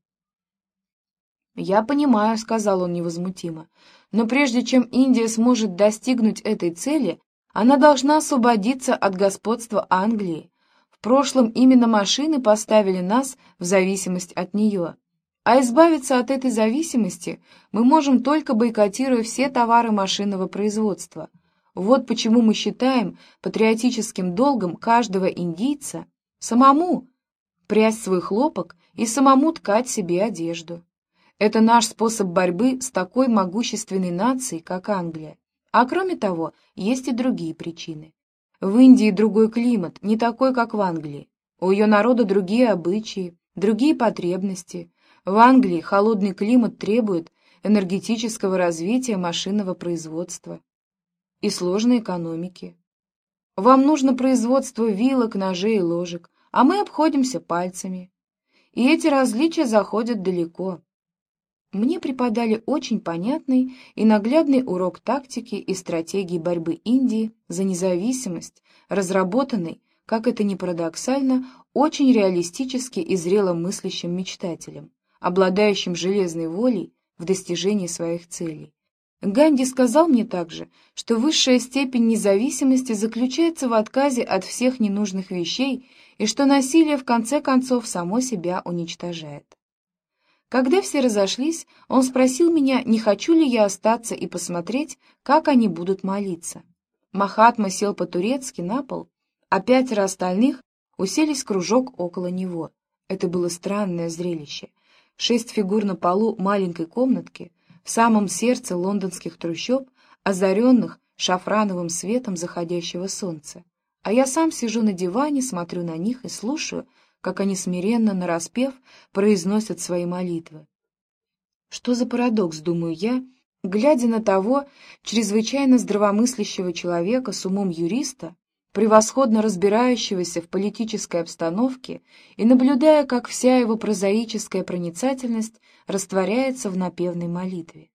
«Я понимаю, — сказал он невозмутимо, — но прежде чем Индия сможет достигнуть этой цели, она должна освободиться от господства Англии. В прошлом именно машины поставили нас в зависимость от нее. А избавиться от этой зависимости мы можем только бойкотируя все товары машинного производства. Вот почему мы считаем патриотическим долгом каждого индийца самому прясть свой хлопок и самому ткать себе одежду. Это наш способ борьбы с такой могущественной нацией, как Англия. А кроме того, есть и другие причины. В Индии другой климат, не такой, как в Англии. У ее народа другие обычаи, другие потребности. В Англии холодный климат требует энергетического развития машинного производства и сложной экономики. Вам нужно производство вилок, ножей и ложек, а мы обходимся пальцами. И эти различия заходят далеко. Мне преподали очень понятный и наглядный урок тактики и стратегии борьбы Индии за независимость, разработанный, как это ни парадоксально, очень реалистически и зрело мыслящим мечтателем, обладающим железной волей в достижении своих целей. Ганди сказал мне также, что высшая степень независимости заключается в отказе от всех ненужных вещей и что насилие в конце концов само себя уничтожает. Когда все разошлись, он спросил меня, не хочу ли я остаться и посмотреть, как они будут молиться. Махатма сел по-турецки на пол, а пятеро остальных уселись в кружок около него. Это было странное зрелище. Шесть фигур на полу маленькой комнатки, в самом сердце лондонских трущоб, озаренных шафрановым светом заходящего солнца. А я сам сижу на диване, смотрю на них и слушаю, как они смиренно, нараспев, произносят свои молитвы. Что за парадокс, думаю я, глядя на того чрезвычайно здравомыслящего человека с умом юриста, превосходно разбирающегося в политической обстановке и наблюдая, как вся его прозаическая проницательность растворяется в напевной молитве.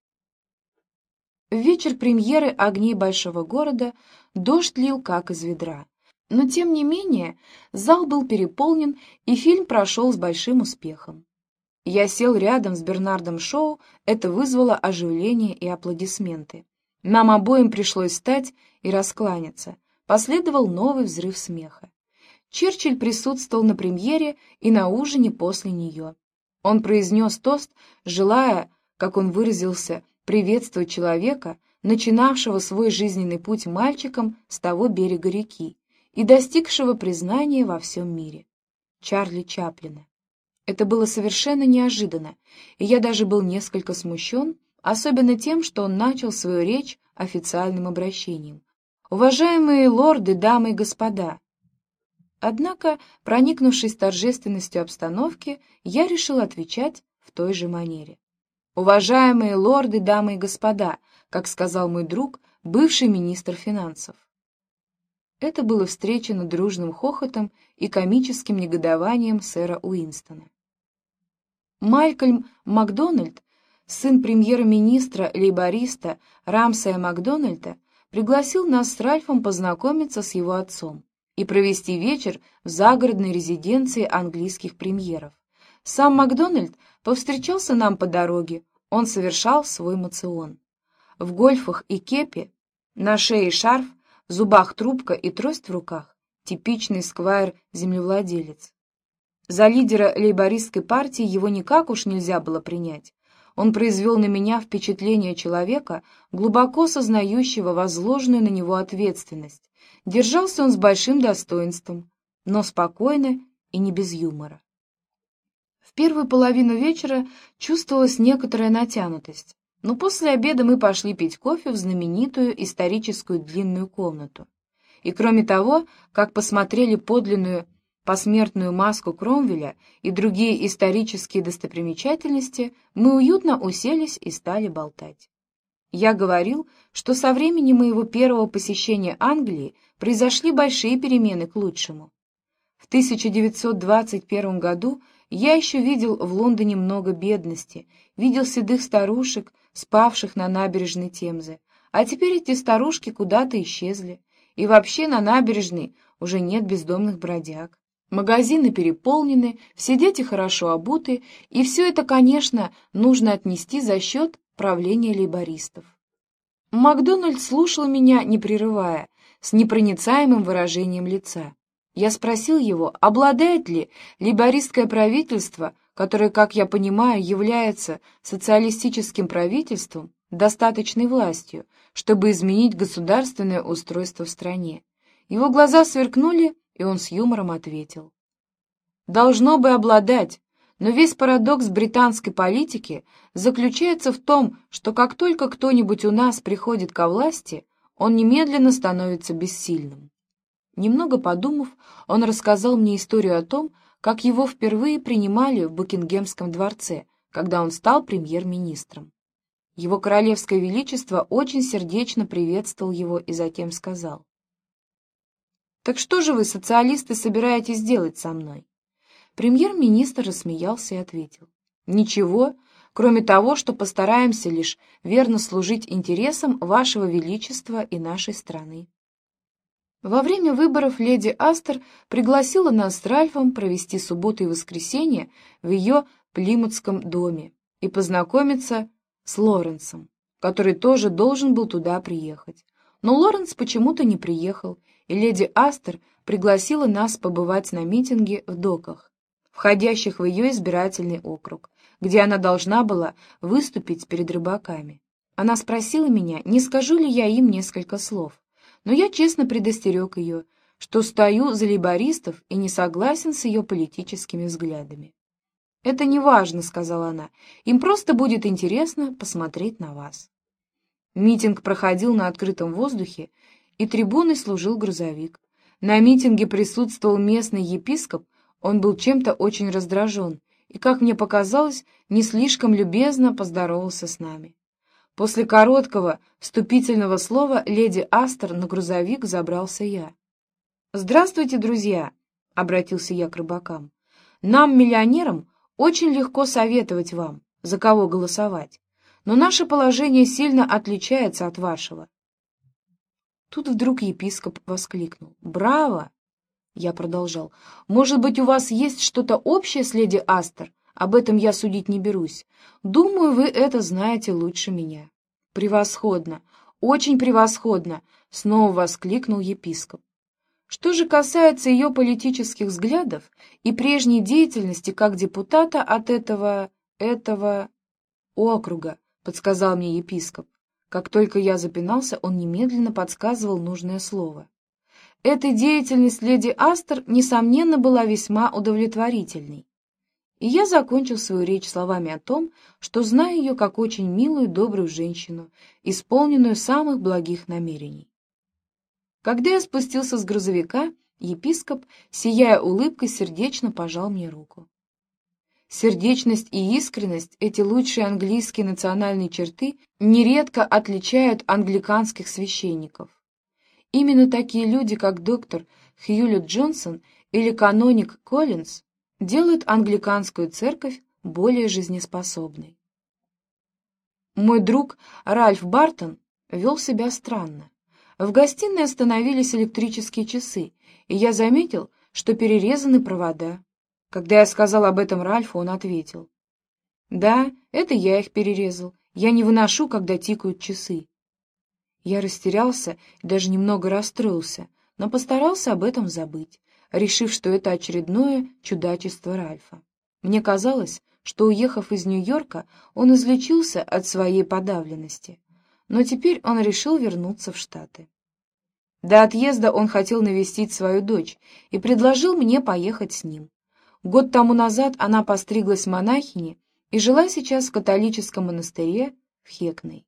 В вечер премьеры «Огней большого города» дождь лил как из ведра. Но, тем не менее, зал был переполнен, и фильм прошел с большим успехом. Я сел рядом с Бернардом Шоу, это вызвало оживление и аплодисменты. Нам обоим пришлось встать и раскланяться. Последовал новый взрыв смеха. Черчилль присутствовал на премьере и на ужине после нее. Он произнес тост, желая, как он выразился, приветствовать человека, начинавшего свой жизненный путь мальчиком с того берега реки и достигшего признания во всем мире. Чарли Чаплина. Это было совершенно неожиданно, и я даже был несколько смущен, особенно тем, что он начал свою речь официальным обращением. «Уважаемые лорды, дамы и господа!» Однако, проникнувшись торжественностью обстановки, я решил отвечать в той же манере. «Уважаемые лорды, дамы и господа!» как сказал мой друг, бывший министр финансов. Это было встречено дружным хохотом и комическим негодованием сэра Уинстона. Малькольм Макдональд, сын премьер-министра лейбориста Рамсая Макдональда, пригласил нас с Ральфом познакомиться с его отцом и провести вечер в загородной резиденции английских премьеров. Сам Макдональд повстречался нам по дороге, он совершал свой моцион. В гольфах и кепе, на шее шарф, в зубах трубка и трость в руках, типичный сквайр-землевладелец. За лидера лейбористской партии его никак уж нельзя было принять. Он произвел на меня впечатление человека, глубоко сознающего возложенную на него ответственность. Держался он с большим достоинством, но спокойно и не без юмора. В первую половину вечера чувствовалась некоторая натянутость, но после обеда мы пошли пить кофе в знаменитую историческую длинную комнату. И кроме того, как посмотрели подлинную посмертную маску Кромвеля и другие исторические достопримечательности, мы уютно уселись и стали болтать. Я говорил, что со времени моего первого посещения Англии произошли большие перемены к лучшему. В тысяча девятьсот двадцать первом году я еще видел в Лондоне много бедности, видел седых старушек, спавших на набережной Темзы, а теперь эти старушки куда-то исчезли, и вообще на набережной уже нет бездомных бродяг. Магазины переполнены, все дети хорошо обуты, и все это, конечно, нужно отнести за счет правления лейбористов. Макдональд слушал меня, не прерывая, с непроницаемым выражением лица. Я спросил его, обладает ли лейбористское правительство, которое, как я понимаю, является социалистическим правительством, достаточной властью, чтобы изменить государственное устройство в стране. Его глаза сверкнули, и он с юмором ответил: «Должно бы обладать, но весь парадокс британской политики заключается в том, что как только кто-нибудь у нас приходит ко власти, он немедленно становится бессильным». Немного подумав, он рассказал мне историю о том, как его впервые принимали в Букингемском дворце, когда он стал премьер-министром. Его королевское величество очень сердечно приветствовал его и затем сказал: «Так что же вы, социалисты, собираетесь делать со мной?» Премьер-министр рассмеялся и ответил: «Ничего, кроме того, что постараемся лишь верно служить интересам вашего величества и нашей страны». Во время выборов леди Астер пригласила нас с Ральфом провести субботу и воскресенье в ее плимутском доме и познакомиться с Лоренсом, который тоже должен был туда приехать. Но Лоренс почему-то не приехал, и леди Астер пригласила нас побывать на митинге в доках, входящих в ее избирательный округ, где она должна была выступить перед рыбаками. Она спросила меня, не скажу ли я им несколько слов, но я честно предостерег ее, что стою за лейбористов и не согласен с ее политическими взглядами. «Это не важно», — сказала она, — «им просто будет интересно посмотреть на вас». Митинг проходил на открытом воздухе, и трибуной служил грузовик. На митинге присутствовал местный епископ, он был чем-то очень раздражен и, как мне показалось, не слишком любезно поздоровался с нами. После короткого вступительного слова леди Астер на грузовик забрался я. «Здравствуйте, друзья!» — обратился я к рыбакам. «Нам, миллионерам, очень легко советовать вам, за кого голосовать, но наше положение сильно отличается от вашего». Тут вдруг епископ воскликнул: «Браво!» Я продолжал: «Может быть, у вас есть что-то общее с леди Астер? Об этом я судить не берусь. Думаю, вы это знаете лучше меня». «Превосходно! Очень превосходно!» — снова воскликнул епископ. «Что же касается ее политических взглядов и прежней деятельности как депутата от этого... этого... округа», — подсказал мне епископ. Как только я запинался, он немедленно подсказывал нужное слово. Эта деятельность леди Астер, несомненно, была весьма удовлетворительной. И я закончил свою речь словами о том, что знаю ее как очень милую, добрую женщину, исполненную самых благих намерений. Когда я спустился с грузовика, епископ, сияя улыбкой, сердечно пожал мне руку. Сердечность и искренность, эти лучшие английские национальные черты, нередко отличают англиканских священников. Именно такие люди, как доктор Хьюлетт Джонсон или каноник Коллинз, делают англиканскую церковь более жизнеспособной. Мой друг Ральф Бартон вел себя странно. В гостиной остановились электрические часы, и я заметил, что перерезаны провода. Когда я сказал об этом Ральфу, он ответил: «Да, это я их перерезал. Я не выношу, когда тикают часы». Я растерялся и даже немного расстроился, но постарался об этом забыть, решив, что это очередное чудачество Ральфа. Мне казалось, что, уехав из Нью-Йорка, он излечился от своей подавленности, но теперь он решил вернуться в Штаты. До отъезда он хотел навестить свою дочь и предложил мне поехать с ним. Год тому назад она постриглась монахиней и жила сейчас в католическом монастыре в Хэкней.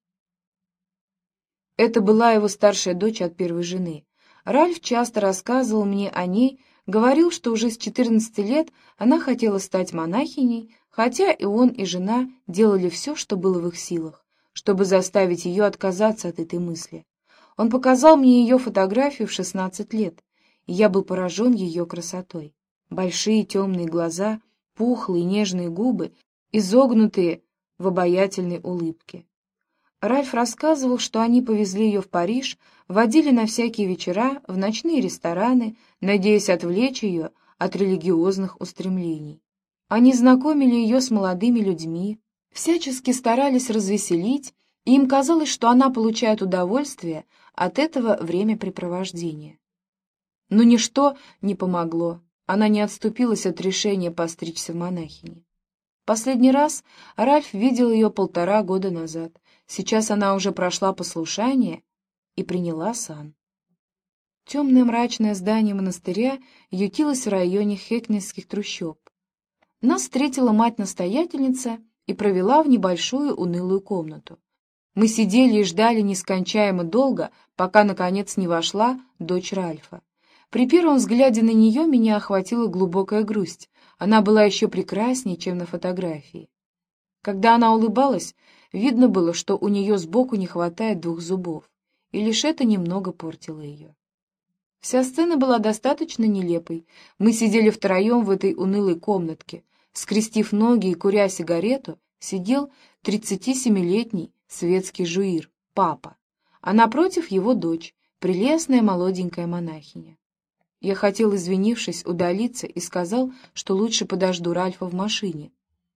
Это была его старшая дочь от первой жены. Ральф часто рассказывал мне о ней, говорил, что уже с четырнадцати лет она хотела стать монахиней, хотя и он, и жена делали все, что было в их силах, чтобы заставить ее отказаться от этой мысли. Он показал мне ее фотографию в шестнадцать лет, и я был поражен ее красотой. Большие темные глаза, пухлые нежные губы, изогнутые в обаятельной улыбке. Ральф рассказывал, что они повезли ее в Париж, водили на всякие вечера, в ночные рестораны, надеясь отвлечь ее от религиозных устремлений. Они знакомили ее с молодыми людьми, всячески старались развеселить, и им казалось, что она получает удовольствие от этого времяпрепровождения. Но ничто не помогло, она не отступилась от решения постричься в монахини. Последний раз Ральф видел ее полтора года назад. Сейчас она уже прошла послушание и приняла сан. Темное мрачное здание монастыря ютилось в районе хэкнейских трущоб. Нас встретила мать-настоятельница и провела в небольшую унылую комнату. Мы сидели и ждали нескончаемо долго, пока, наконец, не вошла дочь Ральфа. При первом взгляде на нее меня охватила глубокая грусть. Она была еще прекраснее, чем на фотографии. Когда она улыбалась, видно было, что у нее сбоку не хватает двух зубов, и лишь это немного портило ее. Вся сцена была достаточно нелепой. Мы сидели втроем в этой унылой комнатке. Скрестив ноги и куря сигарету, сидел тридцатисемилетний светский жуир, папа, а напротив его дочь, прелестная молоденькая монахиня. Я хотел, извинившись, удалиться и сказал, что лучше подожду Ральфа в машине.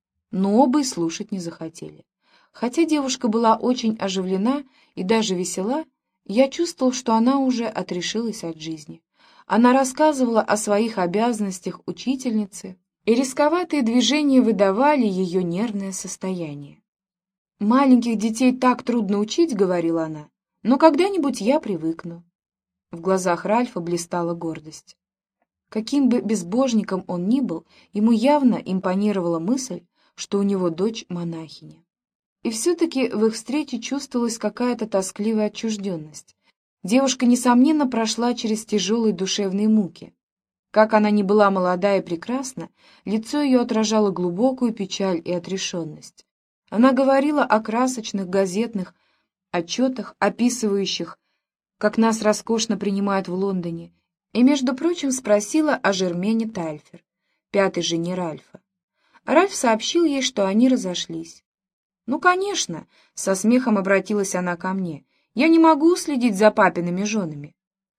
Но оба и слушать не захотели. Хотя девушка была очень оживлена и даже весела, я чувствовал, что она уже отрешилась от жизни. Она рассказывала о своих обязанностях учительницы, и рисковатые движения выдавали ее нервное состояние. «Маленьких детей так трудно учить», — говорила она, — «но когда-нибудь я привыкну». В глазах Ральфа блистала гордость. Каким бы безбожником он ни был, ему явно импонировала мысль, что у него дочь монахиня. И все-таки в их встрече чувствовалась какая-то тоскливая отчужденность. Девушка, несомненно, прошла через тяжелые душевные муки. Как она ни была молода и прекрасна, лицо ее отражало глубокую печаль и отрешенность. Она говорила о красочных газетных отчетах, описывающих, как нас роскошно принимают в Лондоне, и, между прочим, спросила о Жермене Тальфер, пятой жене Ральфа. Ральф сообщил ей, что они разошлись. «Ну, конечно», — со смехом обратилась она ко мне, — «я не могу следить за папиными женами».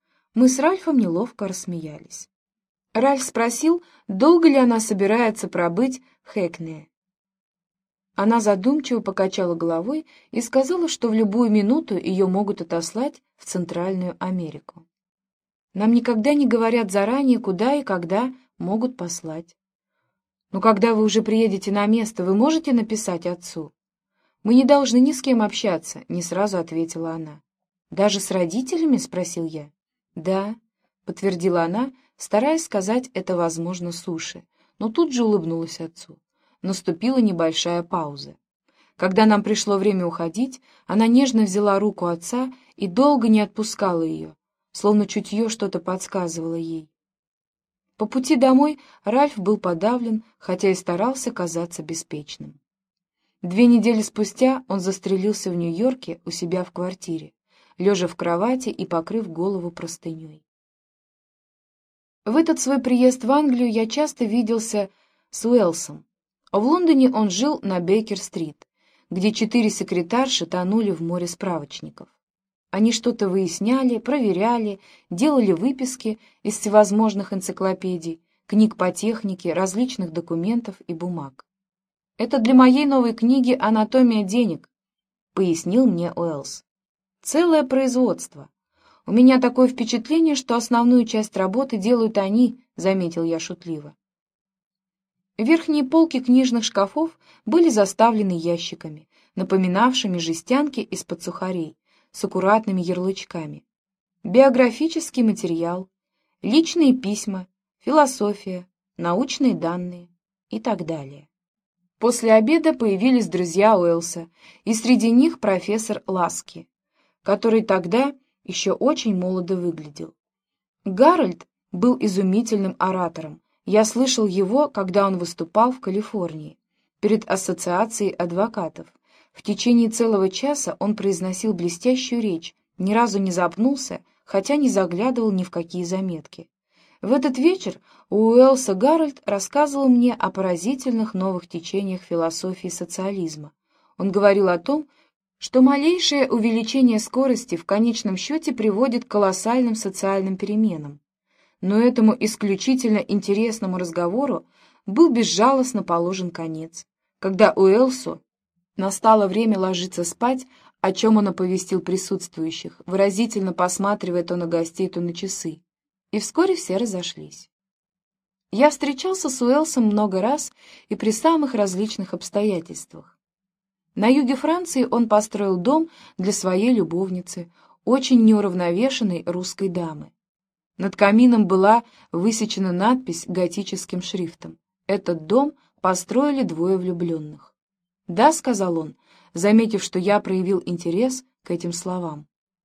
Мы с Ральфом неловко рассмеялись. Ральф спросил, долго ли она собирается пробыть в Хэкнее. Она задумчиво покачала головой и сказала, что в любую минуту ее могут отослать в Центральную Америку. Нам никогда не говорят заранее, куда и когда могут послать. Но когда вы уже приедете на место, вы можете написать отцу? Мы не должны ни с кем общаться, — не сразу ответила она. Даже с родителями? — спросил я. Да, — подтвердила она, стараясь сказать это, возможно, суше, но тут же улыбнулась отцу. Наступила небольшая пауза. Когда нам пришло время уходить, она нежно взяла руку отца и долго не отпускала ее, словно чутье что-то подсказывало ей. По пути домой Ральф был подавлен, хотя и старался казаться беспечным. Две недели спустя он застрелился в Нью-Йорке у себя в квартире, лежа в кровати и покрыв голову простыней. В этот свой приезд в Англию я часто виделся с Уэллсом. В Лондоне он жил на Бейкер-стрит, где четыре секретарши тонули в море справочников. Они что-то выясняли, проверяли, делали выписки из всевозможных энциклопедий, книг по технике, различных документов и бумаг. «Это для моей новой книги «Анатомия денег», — пояснил мне Уэллс. «Целое производство. У меня такое впечатление, что основную часть работы делают они», — заметил я шутливо. Верхние полки книжных шкафов были заставлены ящиками, напоминавшими жестянки из-под сухарей, с аккуратными ярлычками. Биографический материал, личные письма, философия, научные данные и так далее. После обеда появились друзья Уэллса, и среди них профессор Ласки, который тогда еще очень молодо выглядел. Гарольд был изумительным оратором. Я слышал его, когда он выступал в Калифорнии перед Ассоциацией адвокатов. В течение целого часа он произносил блестящую речь, ни разу не запнулся, хотя не заглядывал ни в какие заметки. В этот вечер у Уэллса Гарольд рассказывал мне о поразительных новых течениях философии социализма. Он говорил о том, что малейшее увеличение скорости в конечном счете приводит к колоссальным социальным переменам. Но этому исключительно интересному разговору был безжалостно положен конец, когда Уэллсу настало время ложиться спать, о чем он оповестил присутствующих, выразительно посматривая то на гостей, то на часы. И вскоре все разошлись. Я встречался с Уэллсом много раз и при самых различных обстоятельствах. На юге Франции он построил дом для своей любовницы, очень неуравновешенной русской дамы. Над камином была высечена надпись готическим шрифтом: «Этот дом построили двое влюбленных». «Да», — сказал он, заметив, что я проявил интерес к этим словам.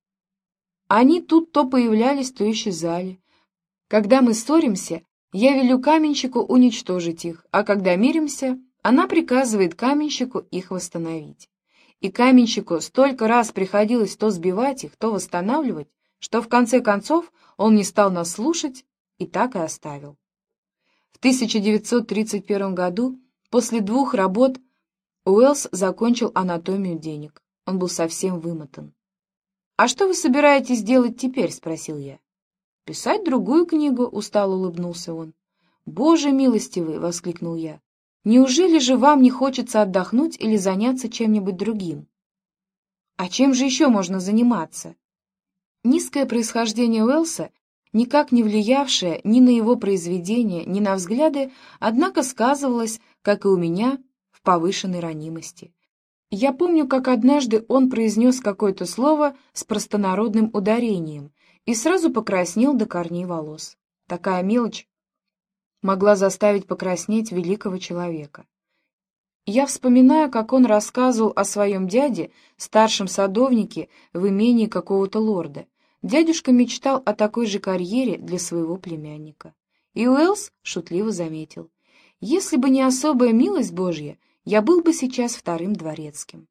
«Они тут то появлялись, то исчезали. Когда мы ссоримся, я велю каменщику уничтожить их, а когда миримся, она приказывает каменщику их восстановить. И каменщику столько раз приходилось то сбивать их, то восстанавливать, что в конце концов он не стал нас слушать и так и оставил». В тысяча девятьсот тридцать первом году, после двух работ, Уэллс закончил «Анатомию денег». Он был совсем вымотан. «А что вы собираетесь делать теперь?» — спросил я. «Писать другую книгу», — устало улыбнулся он. «Боже милостивый!» — воскликнул я. «Неужели же вам не хочется отдохнуть или заняться чем-нибудь другим?» «А чем же еще можно заниматься?» Низкое происхождение Уэллса, никак не влиявшее ни на его произведения, ни на взгляды, однако сказывалось, как и у меня, в повышенной ранимости. Я помню, как однажды он произнес какое-то слово с простонародным ударением и сразу покраснел до корней волос. Такая мелочь могла заставить покраснеть великого человека. Я вспоминаю, как он рассказывал о своем дяде, старшем садовнике в имении какого-то лорда. Дядюшка мечтал о такой же карьере для своего племянника. И Уэллс шутливо заметил: «Если бы не особая милость Божья, я был бы сейчас вторым дворецким».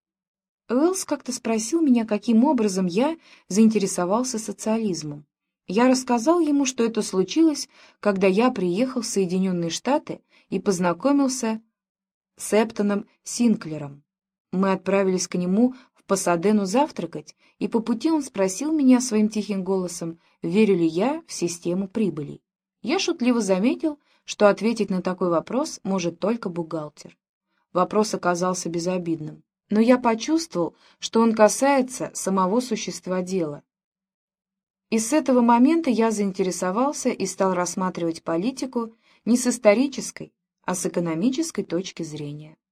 Уэллс как-то спросил меня, каким образом я заинтересовался социализмом. Я рассказал ему, что это случилось, когда я приехал в Соединенные Штаты и познакомился с Эптоном Синклером. Мы отправились к нему в Пасадену завтракать, и по пути он спросил меня своим тихим голосом, верю ли я в систему прибылей. Я шутливо заметил, что ответить на такой вопрос может только бухгалтер. Вопрос оказался безобидным, но я почувствовал, что он касается самого существа дела. И с этого момента я заинтересовался и стал рассматривать политику не с исторической, а с экономической точки зрения.